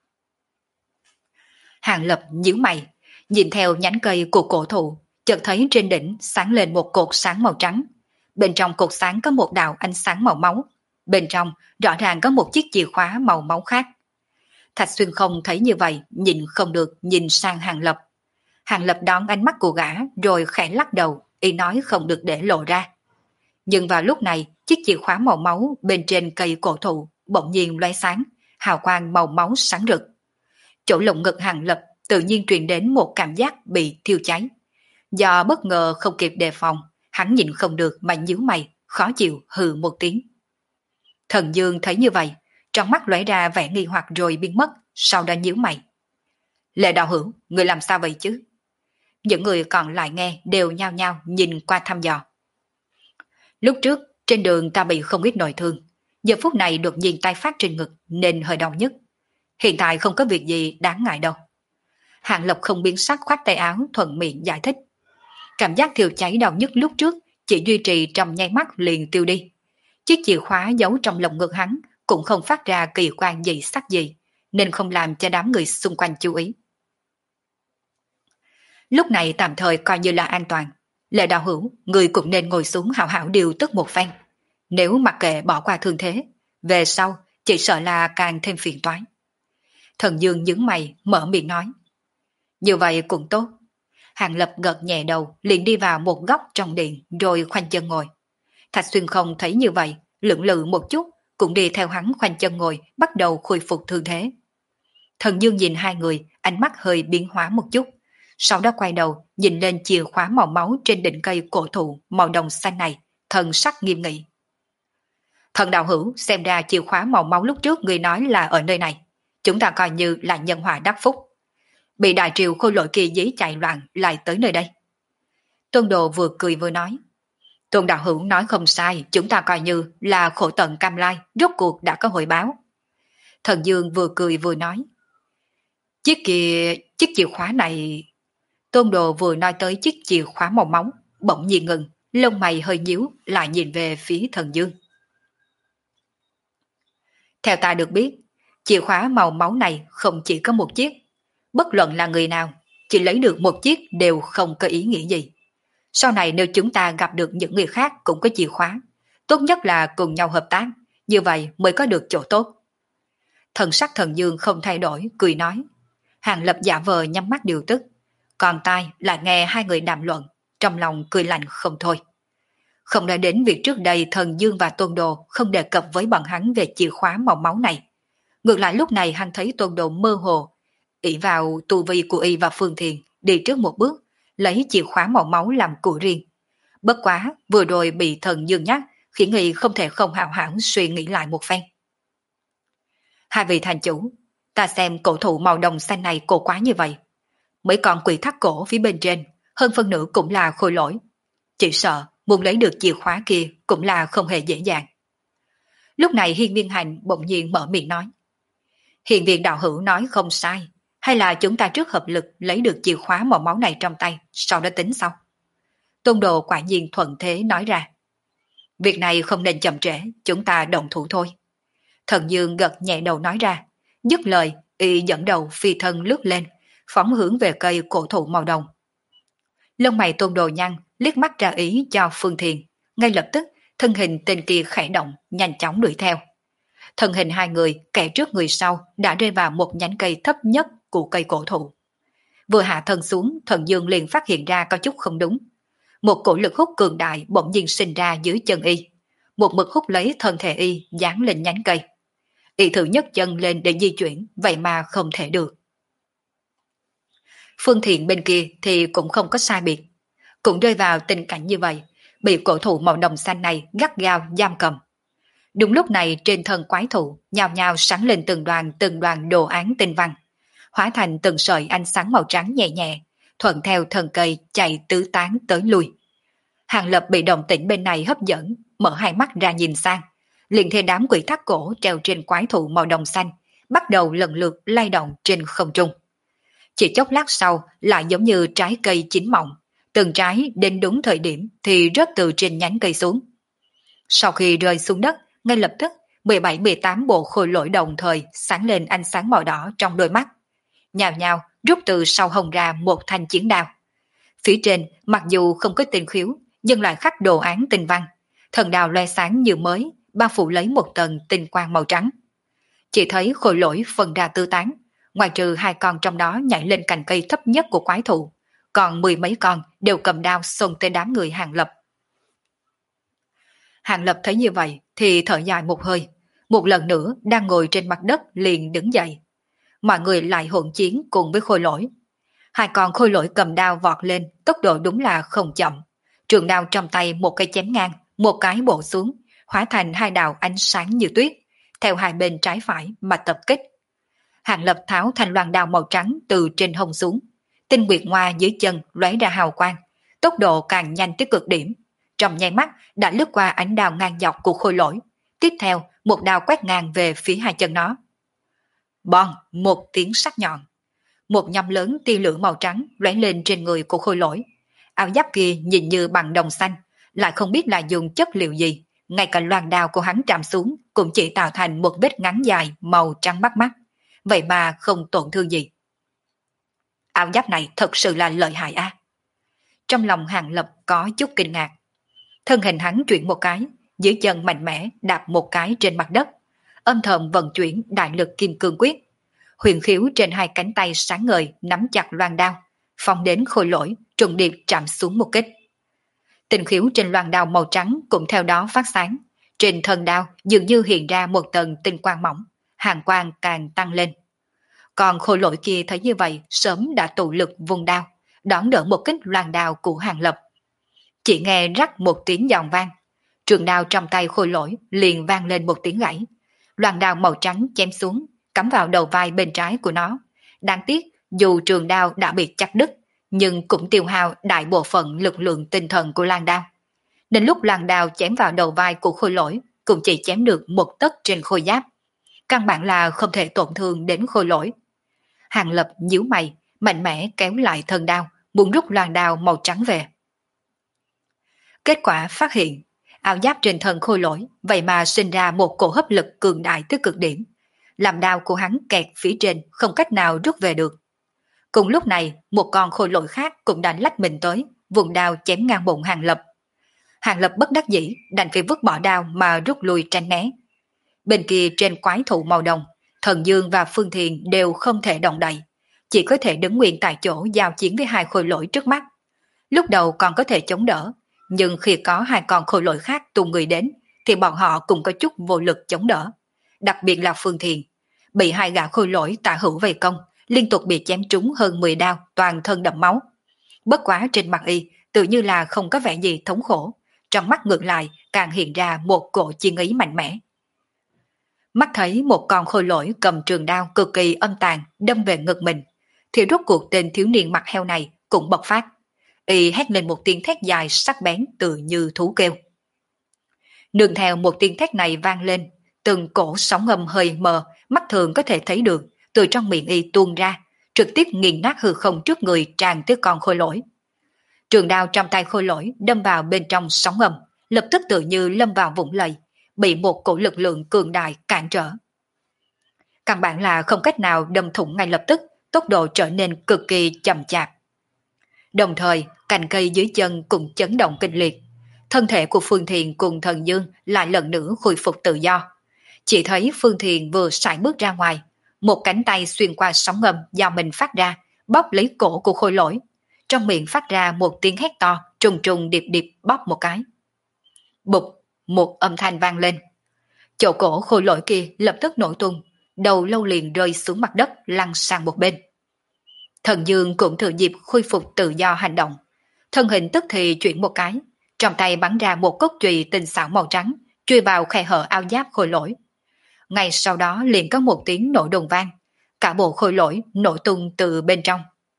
Hàng Lập nhíu mày, nhìn theo nhánh cây của cổ thụ, chợt thấy trên đỉnh sáng lên một cột sáng màu trắng. Bên trong cột sáng có một đạo ánh sáng màu máu. Bên trong rõ ràng có một chiếc chìa khóa màu máu khác. Thạch Xuyên không thấy như vậy, nhìn không được nhìn sang Hàng Lập. Hàng Lập đón ánh mắt của gã rồi khẽ lắc đầu, y nói không được để lộ ra. Nhưng vào lúc này, chiếc chìa khóa màu máu bên trên cây cổ thụ bỗng nhiên lóe sáng, hào quang màu máu sáng rực. Chỗ lồng ngực Hàng Lập tự nhiên truyền đến một cảm giác bị thiêu cháy. Do bất ngờ không kịp đề phòng, hắn nhìn không được mà nhíu mày, khó chịu hừ một tiếng. Thần Dương thấy như vậy, trong mắt lóe ra vẻ nghi hoặc rồi biến mất, sau đó nhíu mày. Lệ đạo hữu, người làm sao vậy chứ? Những người còn lại nghe đều nhao nhao nhìn qua thăm dò. Lúc trước, trên đường ta bị không ít nội thương. Giờ phút này đột nhiên tay phát trên ngực nên hơi đau nhức. Hiện tại không có việc gì đáng ngại đâu. Hạng Lập không biến sắc khoát tay áo thuận miệng giải thích. Cảm giác thiêu cháy đau nhức lúc trước chỉ duy trì trong nháy mắt liền tiêu đi. Chiếc chìa khóa giấu trong lồng ngực hắn cũng không phát ra kỳ quan dị sắc gì, nên không làm cho đám người xung quanh chú ý. Lúc này tạm thời coi như là an toàn. Lệ Đạo Hữu, người cũng nên ngồi xuống hảo hảo điều tức một phen. Nếu mặc kệ bỏ qua thương thế, về sau chỉ sợ là càng thêm phiền toái. Thần Dương nhướng mày mở miệng nói. Như vậy cũng tốt. Hàng Lập gật nhẹ đầu liền đi vào một góc trong điện rồi khoanh chân ngồi. Thạch Xuyên không thấy như vậy, lưỡng lự một chút cũng đi theo hắn khoanh chân ngồi bắt đầu khôi phục thương thế. Thần Dương nhìn hai người, ánh mắt hơi biến hóa một chút. Sau đó quay đầu nhìn lên chìa khóa màu máu trên đỉnh cây cổ thụ màu đồng xanh này, thần sắc nghiêm nghị. Thần Đạo Hữu, xem ra chìa khóa màu máu lúc trước người nói là ở nơi này. Chúng ta coi như là nhân họa đắc phúc. Bị đại triều khôi lỗi kỳ dí chạy loạn lại tới nơi đây. Tôn Đồ vừa cười vừa nói. Tôn Đạo Hữu nói không sai, chúng ta coi như là khổ tận cam lai, rốt cuộc đã có hồi báo. Thần Dương vừa cười vừa nói. Chiếc chìa khóa này... Tôn Đồ vừa nói tới chiếc chìa khóa màu máu, bỗng nhiên ngừng, lông mày hơi nhíu, lại nhìn về phía Thần Dương. Theo ta được biết, chìa khóa màu máu này không chỉ có một chiếc. Bất luận là người nào, chỉ lấy được một chiếc đều không có ý nghĩa gì. Sau này nếu chúng ta gặp được những người khác cũng có chìa khóa, tốt nhất là cùng nhau hợp tác, như vậy mới có được chỗ tốt. Thần sắc Thần Dương không thay đổi, cười nói. Hàng Lập giả vờ nhắm mắt điều tức, còn tai lại nghe hai người đàm luận, trong lòng cười lạnh không thôi. Không nói đến việc trước đây Thần Dương và Tôn Đồ không đề cập với bọn hắn về chìa khóa màu máu này. Ngược lại lúc này hắn thấy Tôn Đồ mơ hồ, ỷ vào tu vi của y và Phương Thiền, đi trước một bước, lấy chìa khóa màu máu làm của riêng. Bất quá, vừa rồi bị Thần Dương nhắc, khiến y không thể không hào hảo suy nghĩ lại một phen. Hai vị thành chủ, ta xem cổ thụ màu đồng xanh này cổ quá như vậy. Mấy con quỷ thắt cổ phía bên trên, hơn phân nửa cũng là khôi lỗi. Chỉ sợ, muốn lấy được chìa khóa kia cũng là không hề dễ dàng. Lúc này Hiên Viên Hành bỗng nhiên mở miệng nói. Hiên Viên đạo hữu nói không sai, hay là chúng ta trước hợp lực lấy được chìa khóa màu máu này trong tay, sau đó tính sau. Tôn Đồ quả nhiên thuận thế nói ra. Việc này không nên chậm trễ, chúng ta đồng thủ thôi. Thần Dương gật nhẹ đầu nói ra, dứt lời, y dẫn đầu phi thân lướt lên, phóng hướng về cây cổ thụ màu đồng. Lông mày Tôn Đồ nhăn, liếc mắt ra ý cho Phương Thiền, ngay lập tức thân hình tên kia khẽ động, nhanh chóng đuổi theo. Thân hình hai người, kẻ trước người sau, đã rơi vào một nhánh cây thấp nhất của cây cổ thụ. Vừa hạ thân xuống, Thần Dương liền phát hiện ra có chút không đúng. Một cổ lực hút cường đại bỗng nhiên sinh ra dưới chân y. Một mực hút lấy thân thể y dán lên nhánh cây. Y thử nhấc chân lên để di chuyển, vậy mà không thể được. Phương Thiện bên kia thì cũng không có sai biệt. Cũng rơi vào tình cảnh như vậy, bị cổ thụ màu đồng xanh này gắt gao giam cầm. Đúng lúc này trên thân quái thụ nhào nhào sáng lên từng đoàn đồ án tinh văn, hóa thành từng sợi ánh sáng màu trắng nhẹ nhẹ, thuận theo thân cây chạy tứ tán tới lui. Hàng Lập bị động tĩnh bên này hấp dẫn, mở hai mắt ra nhìn sang, liền thấy đám quỷ thác cổ treo trên quái thụ màu đồng xanh, bắt đầu lần lượt lay động trên không trung. Chỉ chốc lát sau lại giống như trái cây chín mọng, từng trái đến đúng thời điểm thì rớt từ trên nhánh cây xuống. Sau khi rơi xuống đất, ngay lập tức 17-18 bộ khôi lỗi đồng thời sáng lên ánh sáng màu đỏ trong đôi mắt. Nhào nhào rút từ sau hông ra một thanh chiến đao. Phía trên mặc dù không có tên khiếu, nhưng lại khắc đồ án tinh văn. Thần đao loe sáng như mới, bao phủ lấy một tầng tinh quang màu trắng. Chỉ thấy khôi lỗi phân ra tư tán, ngoài trừ hai con trong đó nhảy lên cành cây thấp nhất của quái thụ, còn mười mấy con đều cầm đao xông tới đám người Hàng Lập. Hàng Lập thấy như vậy thì thở dài một hơi, một lần nữa đang ngồi trên mặt đất liền đứng dậy. Mọi người lại hỗn chiến cùng với khôi lỗi. Hai con khôi lỗi cầm đao vọt lên, tốc độ đúng là không chậm. Trường đao trong tay một cây chém ngang, một cái bổ xuống, hóa thành hai đạo ánh sáng như tuyết, theo hai bên trái phải mà tập kích. Hàng Lập tháo thanh loan đao màu trắng từ trên hông xuống, Tinh nguyệt hoa dưới chân lóe ra hào quang, tốc độ càng nhanh tới cực điểm. Trong nháy mắt đã lướt qua ánh đao ngang dọc của khôi lỗi. Tiếp theo, một đao quét ngang về phía hai chân nó. Bon, một tiếng sắc nhọn. Một nhâm lớn tia lửa màu trắng lóe lên trên người của khôi lỗi. Áo giáp kia nhìn như bằng đồng xanh, lại không biết là dùng chất liệu gì. Ngay cả loan đao của hắn chạm xuống cũng chỉ tạo thành một vết ngắn dài màu trắng bắt mắt. Vậy mà không tổn thương gì. Áo giáp này thật sự là lợi hại a. Trong lòng Hàng Lập có chút kinh ngạc. Thân hình hắn chuyển một cái, dưới chân mạnh mẽ đạp một cái trên mặt đất, âm thầm vận chuyển đại lực kim cương quyết. Huyền khiếu trên hai cánh tay sáng ngời nắm chặt loan đao, phóng đến khôi lỗi, trùng điệp chạm xuống một kích. Tinh khiếu trên loan đao màu trắng cũng theo đó phát sáng. Trên thân đao dường như hiện ra một tầng tinh quang mỏng, hàn quang càng tăng lên. Còn khôi lỗi kia thấy như vậy sớm đã tụ lực vùng đao, đón đỡ một kích loan đao của Hàng Lập. Chỉ nghe rắc một tiếng giòn vang, trường đao trong tay khôi lỗi liền vang lên một tiếng gãy. Loan đao màu trắng chém xuống, cắm vào đầu vai bên trái của nó. Đáng tiếc, dù trường đao đã bị chặt đứt, nhưng cũng tiêu hao đại bộ phận lực lượng tinh thần của loan đao. Nên lúc loan đao chém vào đầu vai của khôi lỗi, cũng chỉ chém được một tấc trên khôi giáp. Căn bản là không thể tổn thương đến khôi lỗi. Hàng Lập nhíu mày, mạnh mẽ kéo lại thân đao, muốn rút loan đao màu trắng về. Kết quả phát hiện, áo giáp trên thân khôi lỗi vậy mà sinh ra một cổ hấp lực cường đại tới cực điểm, làm đao của hắn kẹt phía trên không cách nào rút về được. Cùng lúc này, một con khôi lỗi khác cũng đã lách mình tới, vùng đao chém ngang bụng Hàng Lập. Hàng Lập bất đắc dĩ đành phải vứt bỏ đao mà rút lui tránh né. Bên kia trên quái thụ màu đồng, Thần Dương và Phương Thiền đều không thể động đậy, chỉ có thể đứng nguyên tại chỗ giao chiến với hai khôi lỗi trước mắt. Lúc đầu còn có thể chống đỡ, nhưng khi có hai con khôi lỗi khác tung người đến, thì bọn họ cũng có chút vô lực chống đỡ. Đặc biệt là Phương Thiền, bị hai gã khôi lỗi tả hữu vây công, liên tục bị chém trúng hơn 10 đao, toàn thân đẫm máu. Bất quá trên mặt y, tự như là không có vẻ gì thống khổ, trong mắt ngược lại càng hiện ra một cổ chiến ý mạnh mẽ. Mắt thấy một con khôi lỗi cầm trường đao cực kỳ âm tàn đâm về ngực mình, thì rốt cuộc tên thiếu niên mặt heo này cũng bộc phát. Y hét lên một tiếng thét dài sắc bén tự như thú kêu. Nương theo một tiếng thét này vang lên, từng cổ sóng âm hơi mờ, mắt thường có thể thấy được, từ trong miệng y tuôn ra, trực tiếp nghiền nát hư không trước người tràn tới con khôi lỗi. Trường đao trong tay khôi lỗi đâm vào bên trong sóng âm, lập tức tự như lâm vào vũng lầy, bị một cổ lực lượng cường đại cản trở. Căn bản là không cách nào đâm thủng ngay lập tức, tốc độ trở nên cực kỳ chậm chạp. Đồng thời, cành cây dưới chân cũng chấn động kịch liệt. Thân thể của Phương Thiền cùng Thần Dương lại lần nữa khôi phục tự do. Chỉ thấy Phương Thiền vừa sải bước ra ngoài, một cánh tay xuyên qua sóng ngầm do mình phát ra, bóp lấy cổ của khôi lỗi. Trong miệng phát ra một tiếng hét to, trùng trùng điệp điệp bóp một cái. Bụp, một âm thanh vang lên. Chỗ cổ khôi lỗi kia lập tức nổ tung, đầu lâu liền rơi xuống mặt đất lăn sang một bên. Thần Dương cũng thừa dịp khôi phục tự do hành động. Thân hình tức thì chuyển một cái, trong tay bắn ra một cốt chùy tinh xảo màu trắng, chui vào khe hở áo giáp khôi lỗi. Ngay sau đó liền có một tiếng nổ đùng vang, cả bộ khôi lỗi nổ tung từ bên trong.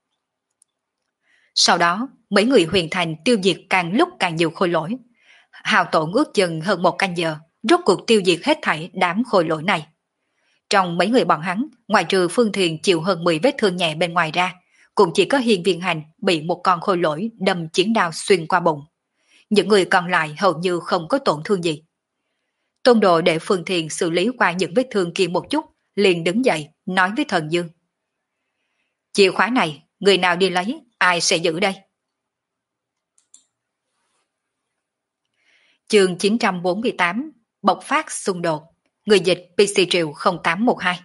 Sau đó, mấy người huyền thành tiêu diệt càng lúc càng nhiều khôi lỗi. Hào tổn ước chừng hơn một canh giờ, rốt cuộc tiêu diệt hết thảy đám khôi lỗi này. Trong mấy người bọn hắn, ngoài trừ Phương Thiền chịu hơn 10 vết thương nhẹ bên ngoài ra, cũng chỉ có Hiên Viên Hành bị một con khôi lỗi đâm chiến đao xuyên qua bụng. Những người còn lại hầu như không có tổn thương gì. Tôn Độ để Phương Thiền xử lý qua những vết thương kia một chút, liền đứng dậy, nói với Thần Dương. Chìa khóa này, người nào đi lấy, ai sẽ giữ đây? Chương 948, bộc phát xung đột. Người dịch PC Triều 0812.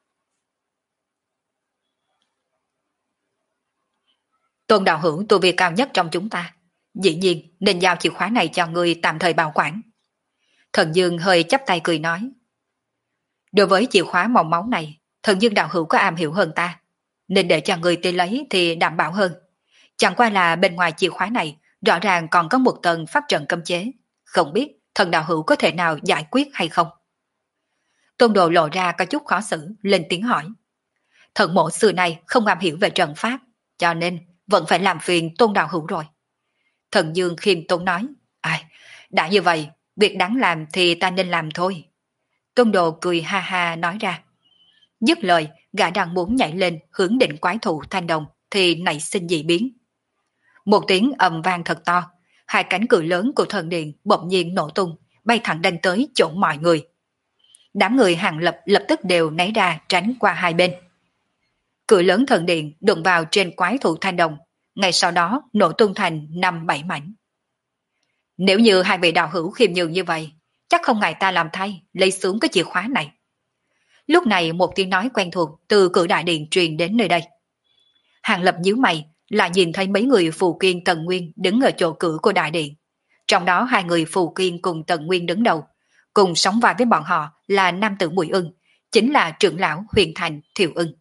Tôn đạo hữu tu vi cao nhất trong chúng ta, dĩ nhiên nên giao chìa khóa này cho người tạm thời bảo quản. Thần Dương hơi chắp tay cười nói. Đối với chìa khóa màu máu này, Thần Dương đạo hữu có am hiểu hơn ta, nên để cho người tới lấy thì đảm bảo hơn. Chẳng qua là bên ngoài chìa khóa này rõ ràng còn có một tầng pháp trận cấm chế, không biết thần đạo hữu có thể nào giải quyết hay không? Tôn Độ lộ ra có chút khó xử, lên tiếng hỏi. Thần mộ xưa này không am hiểu về trận pháp, cho nên vẫn phải làm phiền Tôn đạo hữu rồi. Thần Dương khiêm tốn nói, ai, đã như vậy, việc đáng làm thì ta nên làm thôi. Tôn Đồ cười ha ha nói ra. Dứt lời, gã đang muốn nhảy lên hướng định quái thụ thanh đồng thì nảy sinh dị biến. Một tiếng ầm vang thật to, hai cánh cửa lớn của thần điện bỗng nhiên nổ tung, bay thẳng đánh tới chỗ mọi người. Đám người Hàng Lập lập tức đều né ra tránh qua hai bên. Cửa lớn thần điện đụng vào trên quái thụ thanh đồng, ngay sau đó nổ tung thành 5-7 mảnh. Nếu như hai vị đạo hữu khiêm nhường như vậy, chắc không ngại ta làm thay lấy xuống cái chìa khóa này. Lúc này một tiếng nói quen thuộc từ cửa đại điện truyền đến nơi đây. Hàng Lập nhíu mày, lại nhìn thấy mấy người Phù Kiên Tần Nguyên đứng ở chỗ cửa của đại điện. Trong đó hai người Phù Kiên cùng Tần Nguyên đứng đầu, cùng sóng vai với bọn họ là nam tử Bùi Ưng, chính là trưởng lão Huyền Thành Thiệu Ưng.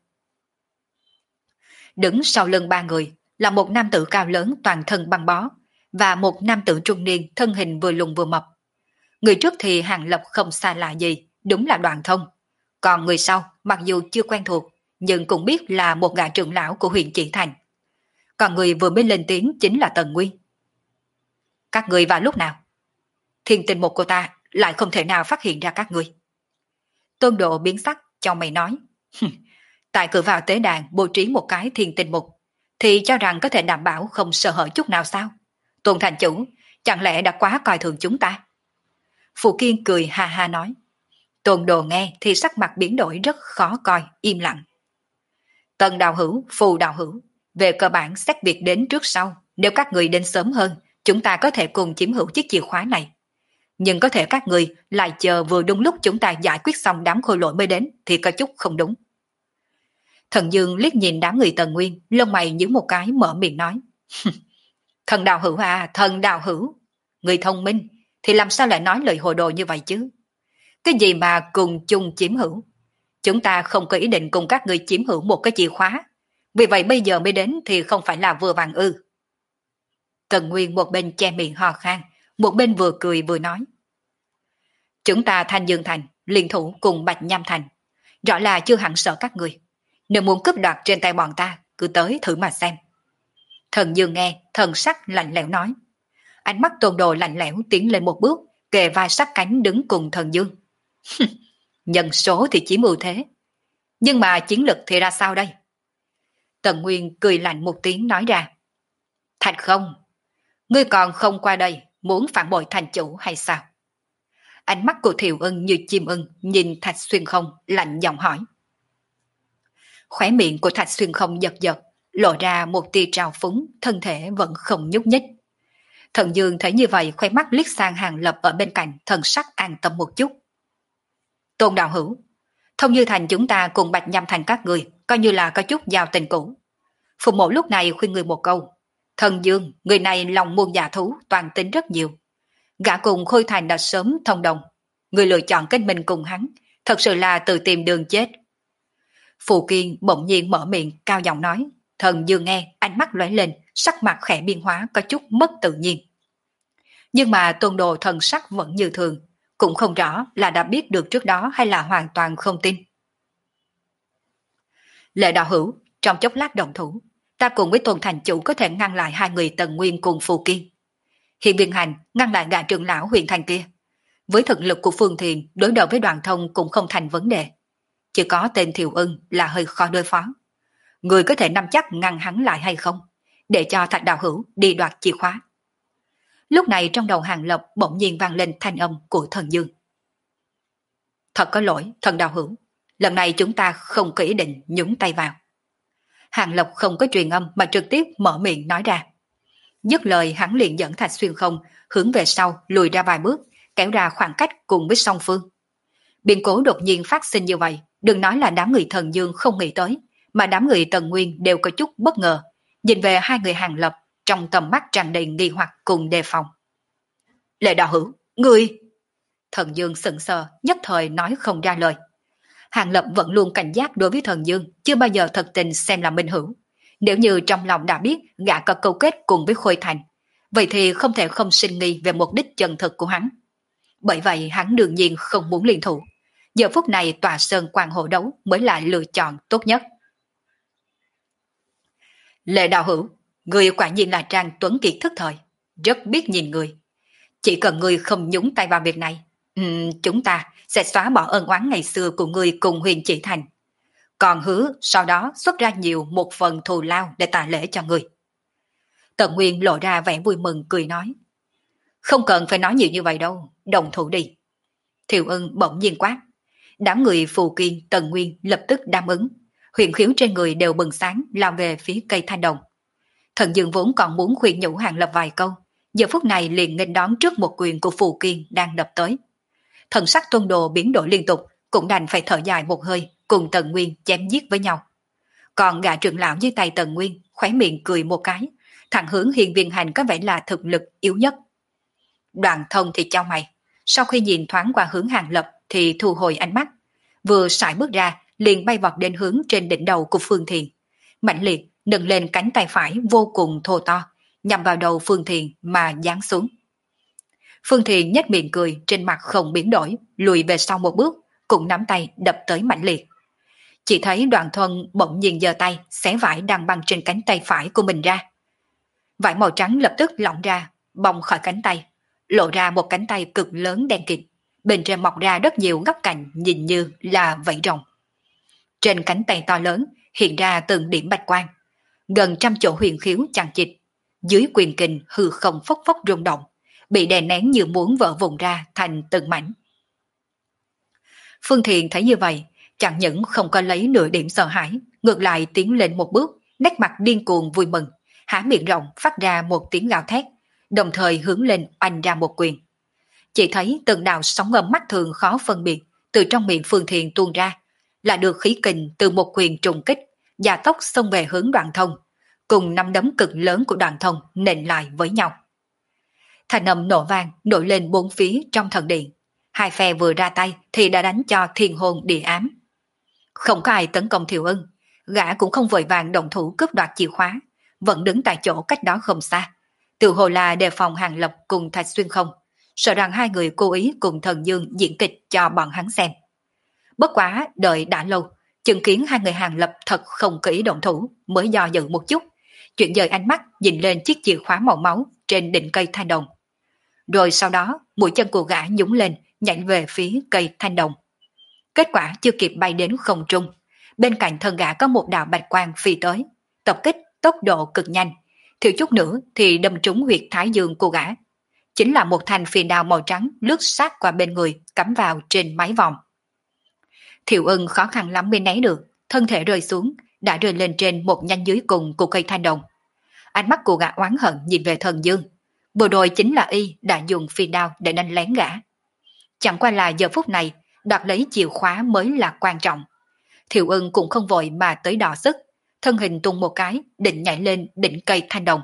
Đứng sau lưng ba người là một nam tử cao lớn toàn thân băng bó, và một nam tử trung niên thân hình vừa lùn vừa mập. Người trước thì Hàng Lập không xa lạ gì, đúng là Đoàn Thông. Còn người sau, mặc dù chưa quen thuộc, nhưng cũng biết là một gã trưởng lão của huyện Chỉ Thành. Còn người vừa mới lên tiếng chính là Tần Nguyên. Các người vào lúc nào? Thiên tình mục của ta lại không thể nào phát hiện ra các người. Tôn Độ biến sắc, cho mày nói. Tại cửa vào tế đàn bố trí một cái thiên tình mục, thì cho rằng có thể đảm bảo không sơ hở chút nào sao? Tôn thành chủ, chẳng lẽ đã quá coi thường chúng ta? Phụ Kiên cười ha ha nói. Tôn Đồ nghe thì sắc mặt biến đổi rất khó coi, im lặng. Tần đạo hữu, Phù đạo hữu, về cơ bản xét việc đến trước sau, nếu các người đến sớm hơn, chúng ta có thể cùng chiếm hữu chiếc chìa khóa này. Nhưng có thể các người lại chờ vừa đúng lúc chúng ta giải quyết xong đám khôi lỗi mới đến thì có chút không đúng. Thần Dương liếc nhìn đám người Tần Nguyên, lông mày nhíu một cái mở miệng nói. Thần đạo hữu à, thần đạo hữu, người thông minh thì làm sao lại nói lời hồ đồ như vậy chứ? Cái gì mà cùng chung chiếm hữu? Chúng ta không có ý định cùng các người chiếm hữu một cái chìa khóa, vì vậy bây giờ mới đến thì không phải là vừa vàng ư? Tần Nguyên một bên che miệng ho khan, một bên vừa cười vừa nói. Chúng ta Thanh Dương Thành liên thủ cùng Bạch Nham Thành, rõ là chưa hẳn sợ các người. Nếu muốn cướp đoạt trên tay bọn ta, cứ tới thử mà xem. Thần Dương nghe, thần sắc lạnh lẽo nói. Ánh mắt Tôn Đồ lạnh lẽo tiến lên một bước, kề vai sát cánh đứng cùng Thần Dương. Nhân số thì chiếm ưu thế, nhưng mà chiến lực thì ra sao đây? Tần Nguyên cười lạnh một tiếng nói ra. Thạch Không, ngươi còn không qua đây muốn phản bội thành chủ hay sao? Ánh mắt của Thiệu Ưng như chim ưng nhìn Thạch Xuyên Không lạnh giọng hỏi. Khóe miệng của Thạch Xuyên Không giật giật, lộ ra một tia trào phúng, thân thể vẫn không nhúc nhích. Thần Dương thấy như vậy, khóe mắt liếc sang Hàng Lập ở bên cạnh, thần sắc an tâm một chút. Tôn đạo hữu, Thông Như Thành chúng ta cùng Bạch Nham Thành các người coi như là có chút giao tình cũ. Phùng mộ lúc này khuyên người một câu. Thần Dương, người này lòng muôn dạ thú, toàn tính rất nhiều. Gã cùng Khôi Thành đã sớm thông đồng. Người lựa chọn kết minh cùng hắn, thật sự là tự tìm đường chết. Phù Kiên bỗng nhiên mở miệng cao giọng nói. Thần Dương nghe, ánh mắt lóe lên, sắc mặt khẽ biến hóa có chút mất tự nhiên. Nhưng mà Tôn Đồ thần sắc vẫn như thường, cũng không rõ là đã biết được trước đó hay là hoàn toàn không tin. Lệ đạo hữu, trong chốc lát động thủ, ta cùng với Tôn thành chủ có thể ngăn lại hai người Tần Nguyên cùng Phù Kiên. Hiện Biên Hành ngăn lại gã trưởng lão Huyền Thành kia. Với thực lực của Phương Thiền đối đầu với Đoàn Thông cũng không thành vấn đề. Chỉ có tên Thiệu Ưng là hơi khó đối phó. Người có thể nắm chắc ngăn hắn lại hay không, để cho Thạch đạo hữu đi đoạt chìa khóa. Lúc này trong đầu Hàng Lập bỗng nhiên vang lên thanh âm của Thần Dương. Thật có lỗi, thần đạo hữu, lần này chúng ta không có ý định nhúng tay vào. Hàng Lập không có truyền âm mà trực tiếp mở miệng nói ra. Dứt lời hắn liền dẫn Thạch Xuyên Không hướng về sau lùi ra vài bước, kéo ra khoảng cách cùng với song phương. Biến cố đột nhiên phát sinh như vậy, đừng nói là đám người Thần Dương không nghĩ tới, mà đám người Tần Nguyên đều có chút bất ngờ, nhìn về hai người Hàng Lập trong tầm mắt tràn đầy nghi hoặc cùng đề phòng. Lệ đạo hữu, ngươi! Thần Dương sững sờ, nhất thời nói không ra lời. Hàng Lập vẫn luôn cảnh giác đối với Thần Dương, chưa bao giờ thật tình xem là minh hữu. Nếu như trong lòng đã biết gã có câu kết cùng với Khôi Thành, vậy thì không thể không sinh nghi về mục đích chân thực của hắn. Bởi vậy hắn đương nhiên không muốn liên thủ. Giờ phút này tòa sơn quan hộ đấu mới là lựa chọn tốt nhất. Lệ đạo hữu, người quả nhiên là trang tuấn kiệt thức thời, rất biết nhìn người. Chỉ cần người không nhúng tay vào việc này, chúng ta sẽ xóa bỏ ân oán ngày xưa của người cùng Huyền Chỉ Thành. Còn hứa sau đó xuất ra nhiều một phần thù lao để tạ lễ cho người. Tần Nguyên lộ ra vẻ vui mừng cười nói. Không cần phải nói nhiều như vậy đâu, đồng thủ đi. Thiệu Ưng bỗng nhiên quát. Đám người Phù Kiên, Tần Nguyên lập tức đáp ứng. Huyền khiếu trên người đều bừng sáng lao về phía cây thanh đồng. Thần Dương vốn còn muốn khuyên nhủ Hàng Lập vài câu, giờ phút này liền nghênh đón trước một quyền của Phù Kiên đang đập tới. Thần sắc Tuân Đồ biến đổi liên tục, cũng đành phải thở dài một hơi, cùng Tần Nguyên chém giết với nhau. Còn gã trưởng lão dưới tay Tần Nguyên khóe miệng cười một cái, thẳng hướng Hiên Viên Hành có vẻ là thực lực yếu nhất. Đoàn Thông thì chau mày, sau khi nhìn thoáng qua hướng Hàng Lập thì thu hồi ánh mắt, vừa sải bước ra liền bay vọt đến hướng trên đỉnh đầu của Phương Thiền, mạnh liệt nâng lên cánh tay phải vô cùng thô to, nhằm vào đầu Phương Thiền mà giáng xuống. Phương Thiền nhếch miệng cười, trên mặt không biến đổi, lùi về sau một bước, cũng nắm tay đập tới mạnh liệt. Chỉ thấy Đoàn Thuần bỗng nhiên giơ tay xé vải đang băng trên cánh tay phải của mình ra. Vải màu trắng lập tức lỏng ra, bong khỏi cánh tay, lộ ra một cánh tay cực lớn đen kịt, bên trên mọc ra rất nhiều góc cạnh nhìn như là vảy rồng. Trên cánh tay to lớn hiện ra từng điểm bạch quang, gần trăm chỗ huyền khiếu chằng chịt, dưới quyền kình hư không phốc phốc rung động, bị đè nén như muốn vỡ vụn ra thành từng mảnh. Phương Thiền thấy như vậy, chẳng những không có lấy nửa điểm sợ hãi, ngược lại tiến lên một bước, nét mặt điên cuồng vui mừng, há miệng rộng phát ra một tiếng gào thét, đồng thời hướng lên oanh ra một quyền. Chỉ thấy từng đạo sóng âm mắt thường khó phân biệt từ trong miệng Phương Thiền tuôn ra, là được khí kình từ một quyền trùng kích, gia tốc xông về hướng Đoàn Thông, cùng năm đấm cực lớn của Đoàn Thông nện lại với nhau. Thanh âm nổ vang nổi lên bốn phía trong thần điện, hai phe vừa ra tay thì đã đánh cho thiên hồn địa ám. Không có ai tấn công Thiệu Ưng, gã cũng không vội vàng động thủ cướp đoạt chìa khóa, vẫn đứng tại chỗ cách đó không xa, tự hồ là đề phòng Hàng Lập cùng Thạch Xuyên không, sợ rằng hai người cố ý cùng Thần Dương diễn kịch cho bọn hắn xem. Bất quá đợi đã lâu, chứng kiến hai người Hàng Lập thật không kỹ động thủ, mới do dự một chút, chuyển dời ánh mắt nhìn lên chiếc chìa khóa màu máu trên đỉnh cây thanh đồng. Rồi sau đó mũi chân của gã nhúng lên, nhảy về phía cây thanh đồng. Kết quả chưa kịp bay đến không trung, bên cạnh thân gã có một đạo bạch quang phi tới, tập kích tốc độ cực nhanh, thiếu chút nữa thì đâm trúng huyệt thái dương của gã. Chính là một thanh phi đao màu trắng lướt sát qua bên người, cắm vào trên mái vòm. Thiệu Ưng khó khăn lắm mới né được, thân thể rơi xuống, đã rơi lên trên một nhánh dưới cùng của cây thanh đồng. Ánh mắt của gã oán hận nhìn về Thần Dương, vừa rồi chính là y đã dùng phi đao để đánh lén gã. Chẳng qua là giờ phút này đoạt lấy chìa khóa mới là quan trọng. Thiệu Ưng cũng không vội mà tới đọ sức, thân hình tung một cái định nhảy lên đỉnh cây thanh đồng.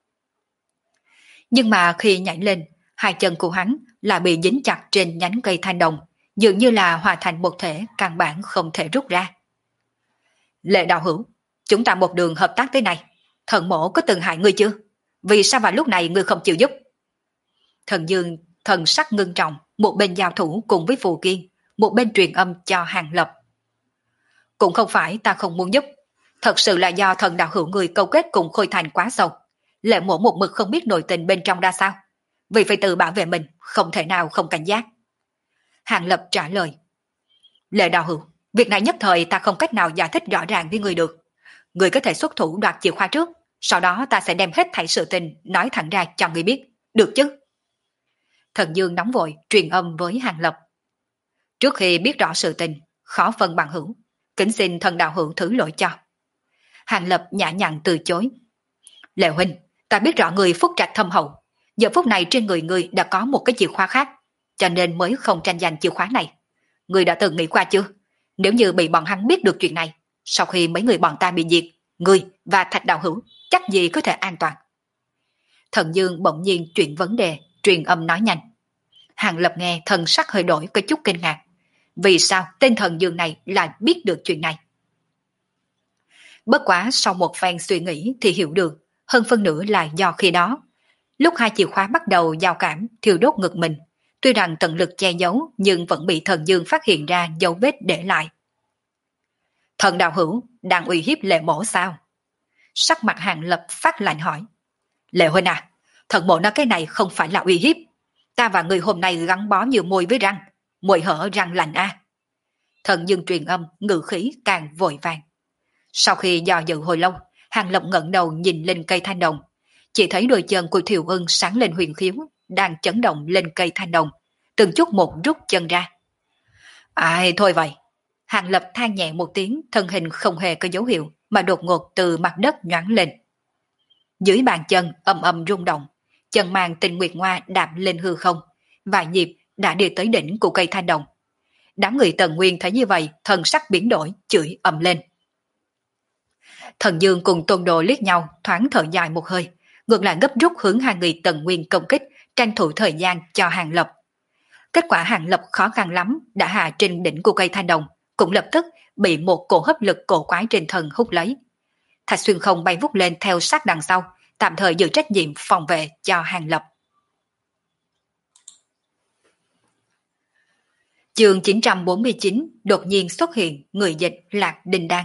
Nhưng mà khi nhảy lên, hai chân của hắn là bị dính chặt trên nhánh cây thanh đồng, dường như là hòa thành một thể, căn bản không thể rút ra. Lệ đạo hữu, chúng ta một đường hợp tác tới này, thần mổ có từng hại ngươi chưa? Vì sao vào lúc này ngươi không chịu giúp? Thần Dương thần sắc ngưng trọng, một bên giao thủ cùng với Phù Kiên, một bên truyền âm cho Hàng Lập. Cũng không phải ta không muốn giúp, thật sự là do thần đạo hữu người câu kết cùng Khôi Thành quá sâu. Lệ mổ một mực không biết nội tình bên trong ra sao, vì phải tự bảo vệ mình, không thể nào không cảnh giác. Hàng Lập trả lời. Lệ đạo hữu, việc này nhất thời ta không cách nào giải thích rõ ràng với người được. Người có thể xuất thủ đoạt chìa khóa trước, sau đó ta sẽ đem hết thảy sự tình nói thẳng ra cho người biết, được chứ? Thần Dương nóng vội truyền âm với Hàng Lập. Trước khi biết rõ sự tình, khó phân bằng hữu, kính xin thần đạo hữu thứ lỗi cho. Hàng Lập nhã nhặn từ chối. Lệ huynh, ta biết rõ người phúc trạch thâm hậu, giờ phút này trên người người đã có một cái chìa khóa khác, cho nên mới không tranh giành chìa khóa này. Người đã từng nghĩ qua chưa? Nếu như bị bọn hắn biết được chuyện này, sau khi mấy người bọn ta bị diệt, người và Thạch đạo hữu chắc gì có thể an toàn. Thần Dương bỗng nhiên chuyển vấn đề, truyền âm nói nhanh. Hàng Lập nghe thần sắc hơi đổi, có chút kinh ngạc. Vì sao tên Thần Dương này lại biết được chuyện này? Bất quá sau một phen suy nghĩ thì hiểu được, hơn phân nửa là do khi đó, lúc hai chìa khóa bắt đầu giao cảm thiêu đốt ngực mình, tuy rằng tận lực che giấu nhưng vẫn bị Thần Dương phát hiện ra dấu vết để lại. Thần đạo hữu đang uy hiếp Lệ mổ sao? Sắc mặt Hàng Lập phát lạnh hỏi. Lệ huynh à, thần mộ nói cái này không phải là uy hiếp. Ta và người hôm nay gắn bó như môi với răng, môi hở răng lành a. Thần Dương truyền âm, ngữ khí càng vội vàng. Sau khi dò dự hồi lâu, Hàng Lập ngẩng đầu nhìn lên cây thanh đồng, chỉ thấy đôi chân của Thiệu Ưng sáng lên huyền khiếu, đang chấn động lên cây thanh đồng, từng chút một rút chân ra. Ai thôi vậy. Hàng Lập than nhẹ một tiếng, thân hình không hề có dấu hiệu mà đột ngột từ mặt đất nhoáng lên. Dưới bàn chân ầm ầm rung động, chân màng Tình Nguyệt Ngoa đạp lên hư không, vài nhịp đã đi tới đỉnh của cây thanh đồng. Đám người Tần Nguyên thấy như vậy, thần sắc biến đổi, chửi ầm lên. Thần Dương cùng Tôn Đồ liếc nhau, thoáng thở dài một hơi, ngược lại gấp rút hướng hai người Tần Nguyên công kích, tranh thủ thời gian cho Hàng Lập. Kết quả Hàng Lập khó khăn lắm đã hạ trên đỉnh của cây thanh đồng, cũng lập tức bị một cổ hấp lực cổ quái trên thân hút lấy. Thạch Xuyên Không bay vút lên theo sát đằng sau, tạm thời giữ trách nhiệm phòng vệ cho Hàng Lập. Chương 949 đột nhiên xuất hiện người dịch Lạc Đinh Đan.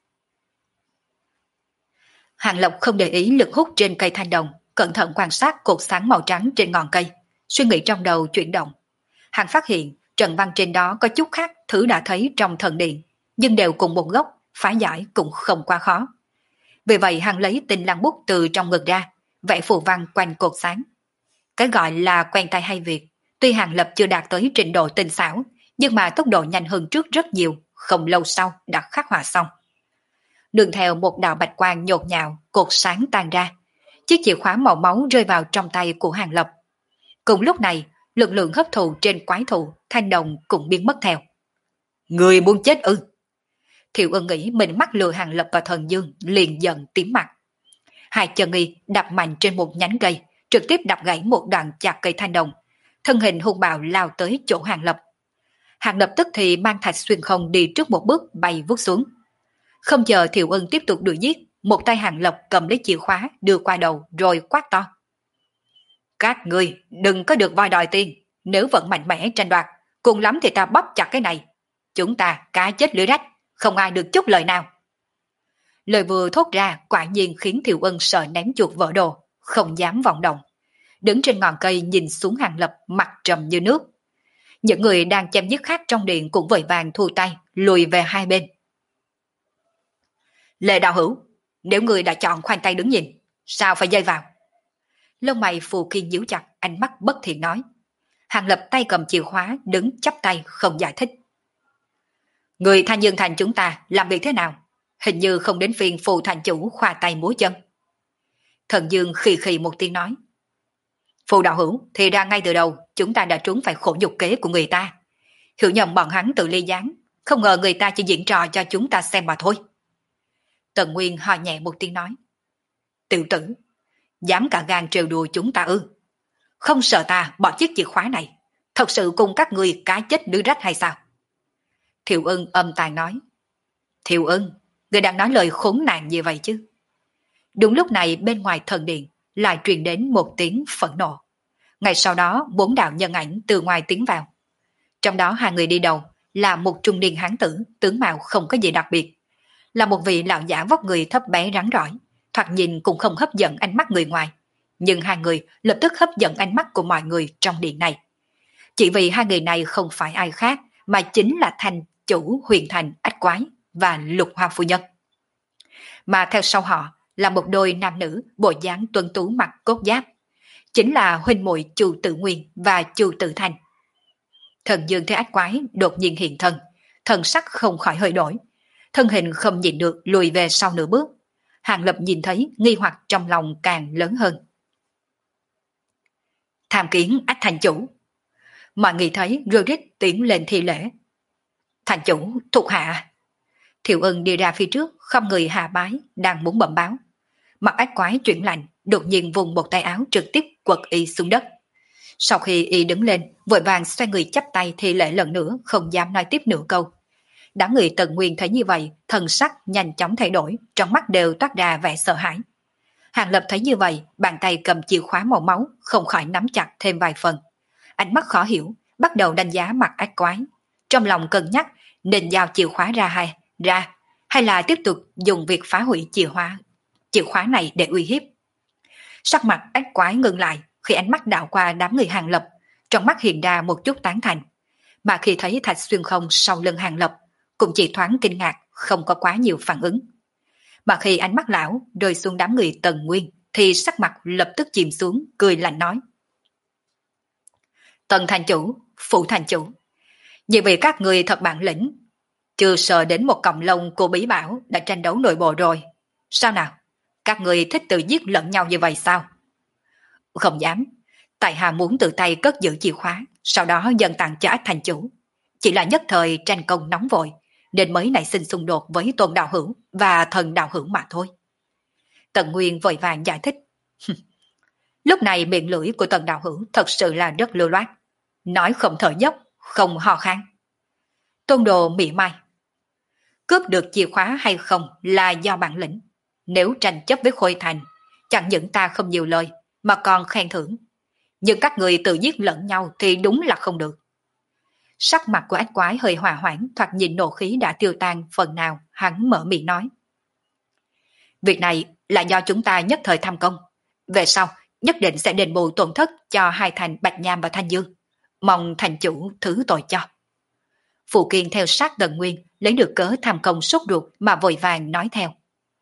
Hàng Lập không để ý lực hút trên cây thanh đồng, cẩn thận quan sát cột sáng màu trắng trên ngọn cây, suy nghĩ trong đầu chuyển động. Hàng phát hiện trận văn trên đó có chút khác thứ đã thấy trong thần điện, nhưng đều cùng một gốc, phá giải cũng không quá khó. Vì vậy Hàng lấy tinh lăng bút từ trong ngực ra, vẽ phù văn quanh cột sáng. Cái gọi là quen tay hay việc, tuy Hàng Lập chưa đạt tới trình độ tinh xảo, nhưng mà tốc độ nhanh hơn trước rất nhiều, không lâu sau đã khắc họa xong. Đường theo một đạo bạch quang nhột nhạo, cột sáng tan ra. Chiếc chìa khóa màu máu rơi vào trong tay của Hàng Lập. Cùng lúc này, lực lượng hấp thụ trên quái thụ, thanh đồng cũng biến mất theo. Người muốn chết ư? Thiệu Ân nghĩ mình mắc lừa Hàng Lập và Thần Dương, liền giận tím mặt. Hai chân y đập mạnh trên một nhánh cây, trực tiếp đập gãy một đoạn chặt cây thanh đồng. Thân hình hung bạo lao tới chỗ Hàng Lập. Hàng Lập tức thì mang Thạch Xuyên Không đi trước một bước bay vút xuống. Không chờ Thiệu Ân tiếp tục đuổi giết, một tay Hàng Lập cầm lấy chìa khóa đưa qua đầu rồi quát to. Các ngươi đừng có được voi đòi tiền, nếu vẫn mạnh mẽ tranh đoạt, cùng lắm thì ta bóp chặt cái này. Chúng ta cá chết lưới rách, không ai được chút lời nào. Lời vừa thốt ra quả nhiên khiến Thiệu Ân sợ ném chuột vỡ đồ, không dám vọng động. Đứng trên ngọn cây nhìn xuống Hàng Lập mặt trầm như nước. Những người đang chém giết khác trong điện cũng vội vàng thu tay, lùi về hai bên. Lệ đạo hữu, nếu người đã chọn khoanh tay đứng nhìn, sao phải dây vào? Lông mày Phù Kiên nhíu chặt, ánh mắt bất thiện nói. Hàng Lập tay cầm chìa khóa, đứng chắp tay không giải thích. Người Thanh Dương Thành chúng ta làm việc thế nào? Hình như không đến phiên Phù thành chủ khoa tay múa chân. Thần Dương khì khì một tiếng nói. Phù đạo hữu, thì ra ngay từ đầu chúng ta đã trốn phải khổ nhục kế của người ta. Hiểu nhầm bọn hắn tự ly gián, không ngờ người ta chỉ diễn trò cho chúng ta xem mà thôi. Tần Nguyên ho nhẹ một tiếng nói. Tiểu tử, dám cả gan trêu đùa chúng ta ư? Không sợ ta bỏ chiếc chìa khóa này, thật sự cùng các người cá chết lưới rách hay sao? Thiệu Ân âm tàn nói. Thiệu Ân, người đang nói lời khốn nạn như vậy chứ? Đúng lúc này bên ngoài thần điện lại truyền đến một tiếng phẫn nộ. Ngay sau đó 4 đạo nhân ảnh từ ngoài tiến vào. Trong đó hai người đi đầu là một trung niên hán tử, tướng mạo không có gì đặc biệt. Là một vị lão giả vóc người thấp bé rắn rỏi, thoạt nhìn cũng không hấp dẫn ánh mắt người ngoài. Nhưng hai người lập tức hấp dẫn ánh mắt của mọi người trong điện này. Chỉ vì hai người này không phải ai khác mà chính là thành chủ Huyền Thành Ách Quái và Lục Hoa phu nhân. Mà theo sau họ là một đôi nam nữ bộ dáng tuấn tú mặc cốt giáp, chính là huynh muội Chu Tử Nguyên và Chu Tử Thành. Thần Dương thấy Ách Quái đột nhiên hiện thân, thần sắc không khỏi hơi đổi, thân hình không nhìn được lùi về sau nửa bước. Hàng Lập nhìn thấy nghi hoặc trong lòng càng lớn hơn. Tham kiến Ách thành chủ. Mọi người thấy Rudit tiến lên thi lễ. Thành chủ, thuộc hạ. Thiệu Ân đi ra phía trước, không người hạ bái, đang muốn bẩm báo. Mặt Ách Quái chuyển lạnh, đột nhiên vùng một tay áo trực tiếp quật y xuống đất. Sau khi y đứng lên, vội vàng xoay người chắp tay thi lễ lần nữa, không dám nói tiếp nửa câu. Đám người Tần Nguyên thấy như vậy, thần sắc nhanh chóng thay đổi, trong mắt đều toát ra vẻ sợ hãi. Hàng Lập thấy như vậy, bàn tay cầm chìa khóa màu máu, không khỏi nắm chặt thêm vài phần. Ánh mắt khó hiểu, bắt đầu đánh giá mặt Ách Quái. Trong lòng cân nhắc, nên giao chìa khóa ra hay là tiếp tục dùng việc phá hủy chìa khóa. chìa khóa này để uy hiếp. Sắc mặt ách quái ngưng lại khi ánh mắt đảo qua đám người Hàng Lập, trong mắt hiện ra một chút tán thành. Mà khi thấy Thạch Xuyên Không sau lưng Hàng Lập, cũng chỉ thoáng kinh ngạc, không có quá nhiều phản ứng. Mà khi ánh mắt lão rơi xuống đám người Tần Nguyên, thì sắc mặt lập tức chìm xuống, cười lạnh nói. Tần thành chủ, Phụ thành chủ, như vì các người thật bản lĩnh, chưa sợ đến một cọng lông của bí bảo đã tranh đấu nội bộ rồi. Sao nào? Các người thích tự giết lẫn nhau như vậy sao? Không dám. Tại hạ muốn tự tay cất giữ chìa khóa, sau đó dần tặng cho Ách thành chủ. Chỉ là nhất thời tranh công nóng vội, nên mới nảy sinh xung đột với Tôn đạo hữu và Thần đạo hữu mà thôi. Tần Nguyên vội vàng giải thích. Lúc này miệng lưỡi của Tần đạo hữu thật sự là rất lưu loát. Nói không thở dốc, không hò khan. Tôn đồ mỉa mai. Cướp được chìa khóa hay không là do bản lĩnh. Nếu tranh chấp với Khôi Thành, chẳng những ta không nhiều lời, mà còn khen thưởng. Nhưng các người tự giết lẫn nhau thì đúng là không được. Sắc mặt của ách quái hơi hòa hoãn, thoạt nhìn nộ khí đã tiêu tan phần nào, hắn mở miệng nói. Việc này là do chúng ta nhất thời tham công. Về sau, nhất định sẽ đền bù tổn thất cho hai thành Bạch Nham và Thanh Dương. Mong thành chủ thứ tội cho. Phụ Kiên theo sát Tần Nguyên, lấy được cớ tham công sốt ruột mà vội vàng nói theo.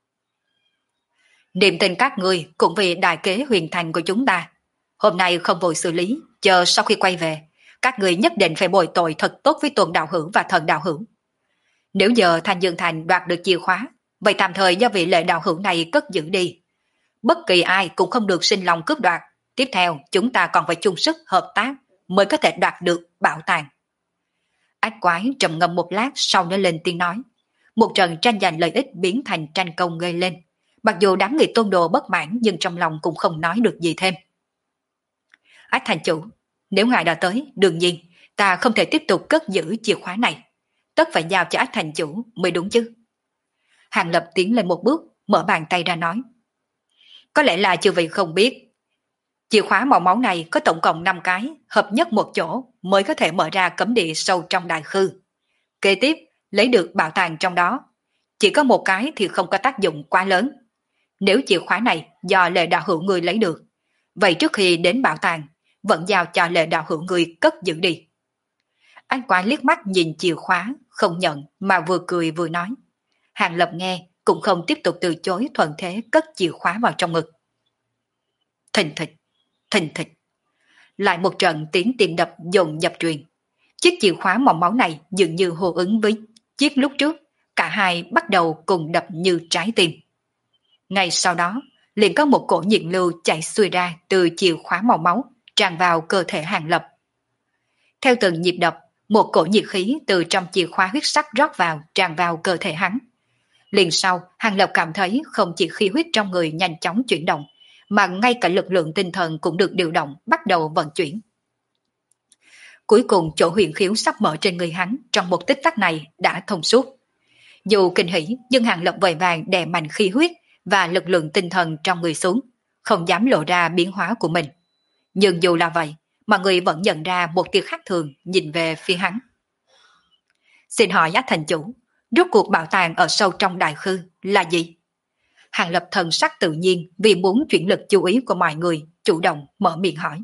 Niềm tin các người cũng vì đại kế huyền thành của chúng ta. Hôm nay không vội xử lý, chờ sau khi quay về, các người nhất định phải bồi tội thật tốt với Tuần đạo hữu và Thần đạo hữu. Nếu giờ Thanh Dương Thành đoạt được chìa khóa, vậy tạm thời do vị lệ đạo hữu này cất giữ đi. Bất kỳ ai cũng không được sinh lòng cướp đoạt. Tiếp theo, chúng ta còn phải chung sức hợp tác mới có thể đoạt được bảo tàng. Ách quái trầm ngâm một lát sau đó lên tiếng nói. Một trận tranh giành lợi ích biến thành tranh công gây lên. Mặc dù đám người Tôn đồ bất mãn nhưng trong lòng cũng không nói được gì thêm. Ách thành chủ, nếu ngài đã tới, đương nhiên ta không thể tiếp tục cất giữ chìa khóa này. Tất phải giao cho Ách thành chủ mới đúng chứ. Hàng Lập tiến lên một bước, mở bàn tay ra nói. Có lẽ là chư vị không biết. Chìa khóa màu máu này có tổng cộng 5 cái, hợp nhất một chỗ mới có thể mở ra cấm địa sâu trong đại khư. Kế tiếp, lấy được bảo tàng trong đó. Chỉ có một cái thì không có tác dụng quá lớn. Nếu chìa khóa này do lệ đạo hữu người lấy được, vậy trước khi đến bảo tàng, vẫn giao cho lệ đạo hữu người cất giữ đi. Anh quái liếc mắt nhìn chìa khóa, không nhận mà vừa cười vừa nói. Hàng Lập nghe, cũng không tiếp tục từ chối thuận thế cất chìa khóa vào trong ngực. Thình thịch, thình thịch. Lại một trận tiếng tim đập dồn dập truyền. Chiếc chìa khóa màu máu này dường như hô ứng với chiếc lúc trước, cả hai bắt đầu cùng đập như trái tim. Ngay sau đó, liền có một cổ nhiệt lưu chảy xuôi ra từ chìa khóa màu máu, tràn vào cơ thể Hàng Lập. Theo từng nhịp đập, một cổ nhiệt khí từ trong chìa khóa huyết sắc rót vào, tràn vào cơ thể hắn. Liền sau, Hàng Lập cảm thấy không chỉ khí huyết trong người nhanh chóng chuyển động, mà ngay cả lực lượng tinh thần cũng được điều động, bắt đầu vận chuyển. Cuối cùng chỗ huyền khiếu sắp mở trên người hắn trong một tích tắc này đã thông suốt. Dù kinh hỉ, nhưng Hàng Lập vội vàng đè mạnh khí huyết và lực lượng tinh thần trong người xuống, không dám lộ ra biến hóa của mình. Nhưng dù là vậy, mọi người vẫn nhận ra một tia khác thường nhìn về phía hắn. Xin hỏi Ách thành chủ, rốt cuộc bảo tàng ở sâu trong đại khư là gì? Hàng Lập thần sắc tự nhiên vì muốn chuyển lực chú ý của mọi người, chủ động mở miệng hỏi.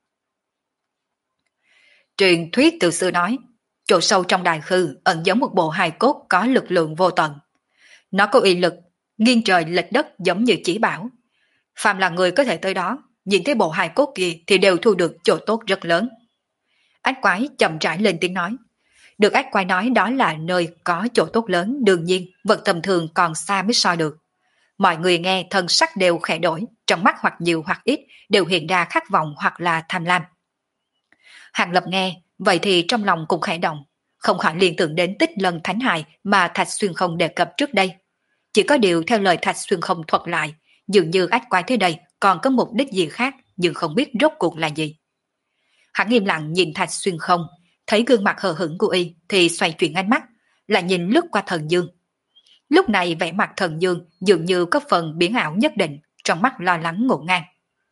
Truyền thuyết từ xưa nói, chỗ sâu trong đại khư ẩn giấu một bộ hài cốt có lực lượng vô tận. Nó có uy lực, nghiêng trời lệch đất giống như chỉ bảo. Phàm là người có thể tới đó, nhìn thấy bộ hài cốt kia thì đều thu được chỗ tốt rất lớn. Ách quái chậm rãi lên tiếng nói. Được ách quái nói đó là nơi có chỗ tốt lớn, đương nhiên vật tầm thường còn xa mới so được. Mọi người nghe thân sắc đều khẽ đổi, trong mắt hoặc nhiều hoặc ít đều hiện ra khát vọng hoặc là tham lam. Hàng Lập nghe, vậy thì trong lòng cũng khẽ động, không khỏi liên tưởng đến tích lần thánh hài mà Thạch Xuyên Không đề cập trước đây. Chỉ có điều theo lời Thạch Xuyên Không thuật lại, dường như ách quái thế đây còn có mục đích gì khác, nhưng không biết rốt cuộc là gì. Hắn im lặng nhìn Thạch Xuyên Không, thấy gương mặt hờ hững của y thì xoay chuyển ánh mắt, lại nhìn lướt qua Thần Dương. Lúc này vẻ mặt Thần Dương dường như có phần biến ảo nhất định, trong mắt lo lắng ngổn ngang.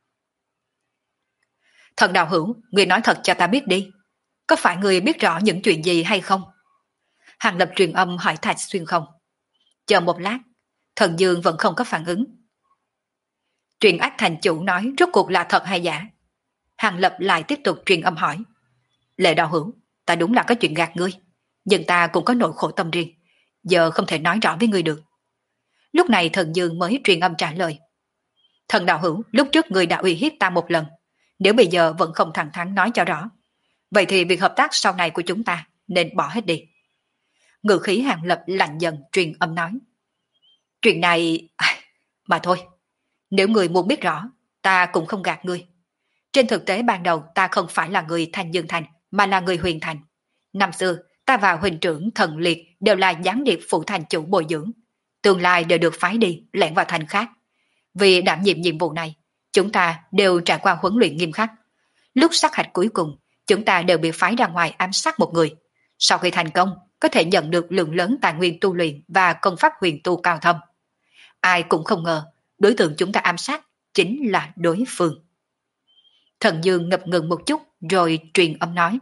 Thần đạo hữu, người nói thật cho ta biết đi. Có phải người biết rõ những chuyện gì hay không? Hàng Lập truyền âm hỏi Thạch Xuyên Không. Chờ một lát, Thần Dương vẫn không có phản ứng. Truyền ách thành chủ nói rốt cuộc là thật hay giả? Hàng Lập lại tiếp tục truyền âm hỏi. Lệ đạo hữu, ta đúng là có chuyện gạt ngươi, nhưng ta cũng có nỗi khổ tâm riêng, giờ không thể nói rõ với ngươi được. Lúc này Thần Dương mới truyền âm trả lời. Thần đạo hữu, lúc trước ngươi đã uy hiếp ta một lần, nếu bây giờ vẫn không thẳng thắn nói cho rõ, vậy thì việc hợp tác sau này của chúng ta nên bỏ hết đi. Ngự khí Hàng Lập lạnh dần truyền âm nói. Chuyện này... mà thôi, nếu ngươi muốn biết rõ, ta cũng không gạt ngươi. Trên thực tế ban đầu ta không phải là người Thanh Dương Thành, mà là người Huyền Thành. Năm xưa, ta và huynh trưởng Thần Liệt đều là gián điệp phụ thành chủ bồi dưỡng. Tương lai đều được phái đi, lẻn vào thành khác. Vì đảm nhiệm nhiệm vụ này, chúng ta đều trải qua huấn luyện nghiêm khắc. Lúc sát hạch cuối cùng, chúng ta đều bị phái ra ngoài ám sát một người. Sau khi thành công, có thể nhận được lượng lớn tài nguyên tu luyện và công pháp huyền tu cao thâm. Ai cũng không ngờ, đối tượng chúng ta ám sát chính là đối phương. Thần Dương ngập ngừng một chút rồi truyền âm nói.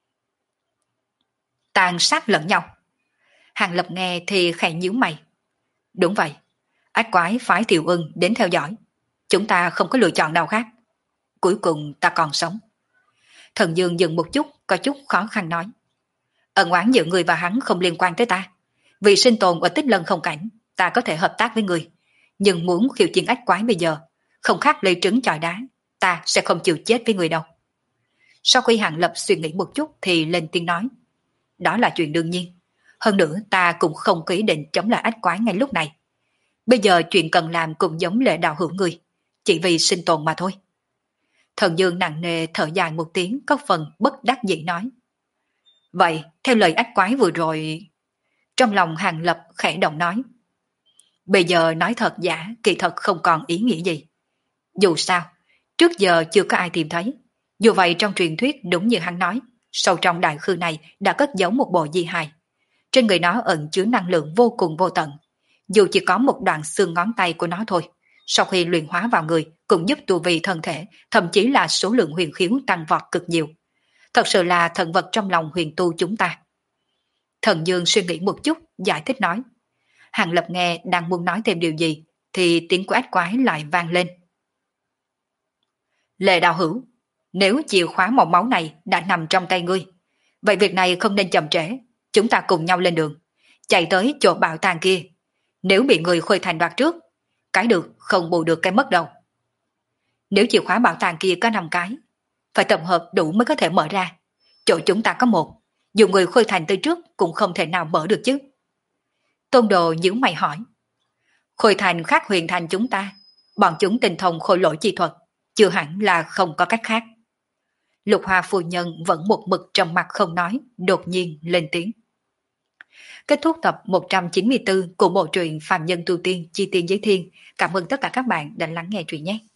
Tàn sát lẫn nhau. Hàng Lập nghe thì khẽ nhíu mày. Đúng vậy, ác quái phái Tiểu Ưng đến theo dõi. Chúng ta không có lựa chọn nào khác. Cuối cùng ta còn sống. Thần Dương dừng một chút, có chút khó khăn nói. Ân oán giữa người và hắn không liên quan tới ta. Vì sinh tồn ở Tích Lân không cảnh, ta có thể hợp tác với người. Nhưng muốn khiêu chiến ác quái bây giờ, không khác lấy trứng chọi đá, ta sẽ không chịu chết với người đâu. Sau khi Hàng Lập suy nghĩ một chút thì lên tiếng nói. Đó là chuyện đương nhiên. Hơn nữa ta cũng không có ý định chống lại ách quái ngay lúc này. Bây giờ chuyện cần làm cũng giống Lệ đạo hữu người, chỉ vì sinh tồn mà thôi. Thần Dương nặng nề thở dài một tiếng, có phần bất đắc dĩ nói. Vậy, theo lời ách quái vừa rồi... Trong lòng Hàng Lập khẽ động nói. Bây giờ nói thật giả, kỳ thật không còn ý nghĩa gì. Dù sao, trước giờ chưa có ai tìm thấy. Dù vậy trong truyền thuyết đúng như hắn nói, sâu trong đại khư này đã cất giấu một bộ di hài. Trên người nó ẩn chứa năng lượng vô cùng vô tận. Dù chỉ có một đoạn xương ngón tay của nó thôi, sau khi luyện hóa vào người cũng giúp tu vi thân thể, thậm chí là số lượng huyền khiếu tăng vọt cực nhiều. Thật sự là thần vật trong lòng huyền tu chúng ta. Thần Dương suy nghĩ một chút, giải thích nói. Hàng Lập nghe đang muốn nói thêm điều gì, thì tiếng của ách quái lại vang lên. Lệ đạo hữu, nếu chìa khóa màu máu này đã nằm trong tay ngươi, vậy việc này không nên chậm trễ, chúng ta cùng nhau lên đường, chạy tới chỗ bảo tàng kia. Nếu bị người Khôi Thành đoạt trước, cái được không bù được cái mất đâu. Nếu chìa khóa bảo tàng kia có 5 cái, phải tập hợp đủ mới có thể mở ra. Chỗ chúng ta có 1, dù người Khôi Thành tới trước cũng không thể nào mở được chứ. Tôn Đồ nhíu mày hỏi. Khôi Thành khác Huyền Thành chúng ta, bọn chúng tinh thông khôi lỗi chi thuật, chưa hẳn là không có cách khác. Lục Hoa phu nhân vẫn một mực trầm mặt không nói, đột nhiên lên tiếng. Kết thúc tập 194 của bộ truyện Phàm Nhân Tu Tiên Chi Tiên Giới Thiên. Cảm ơn tất cả các bạn đã lắng nghe truyện nhé.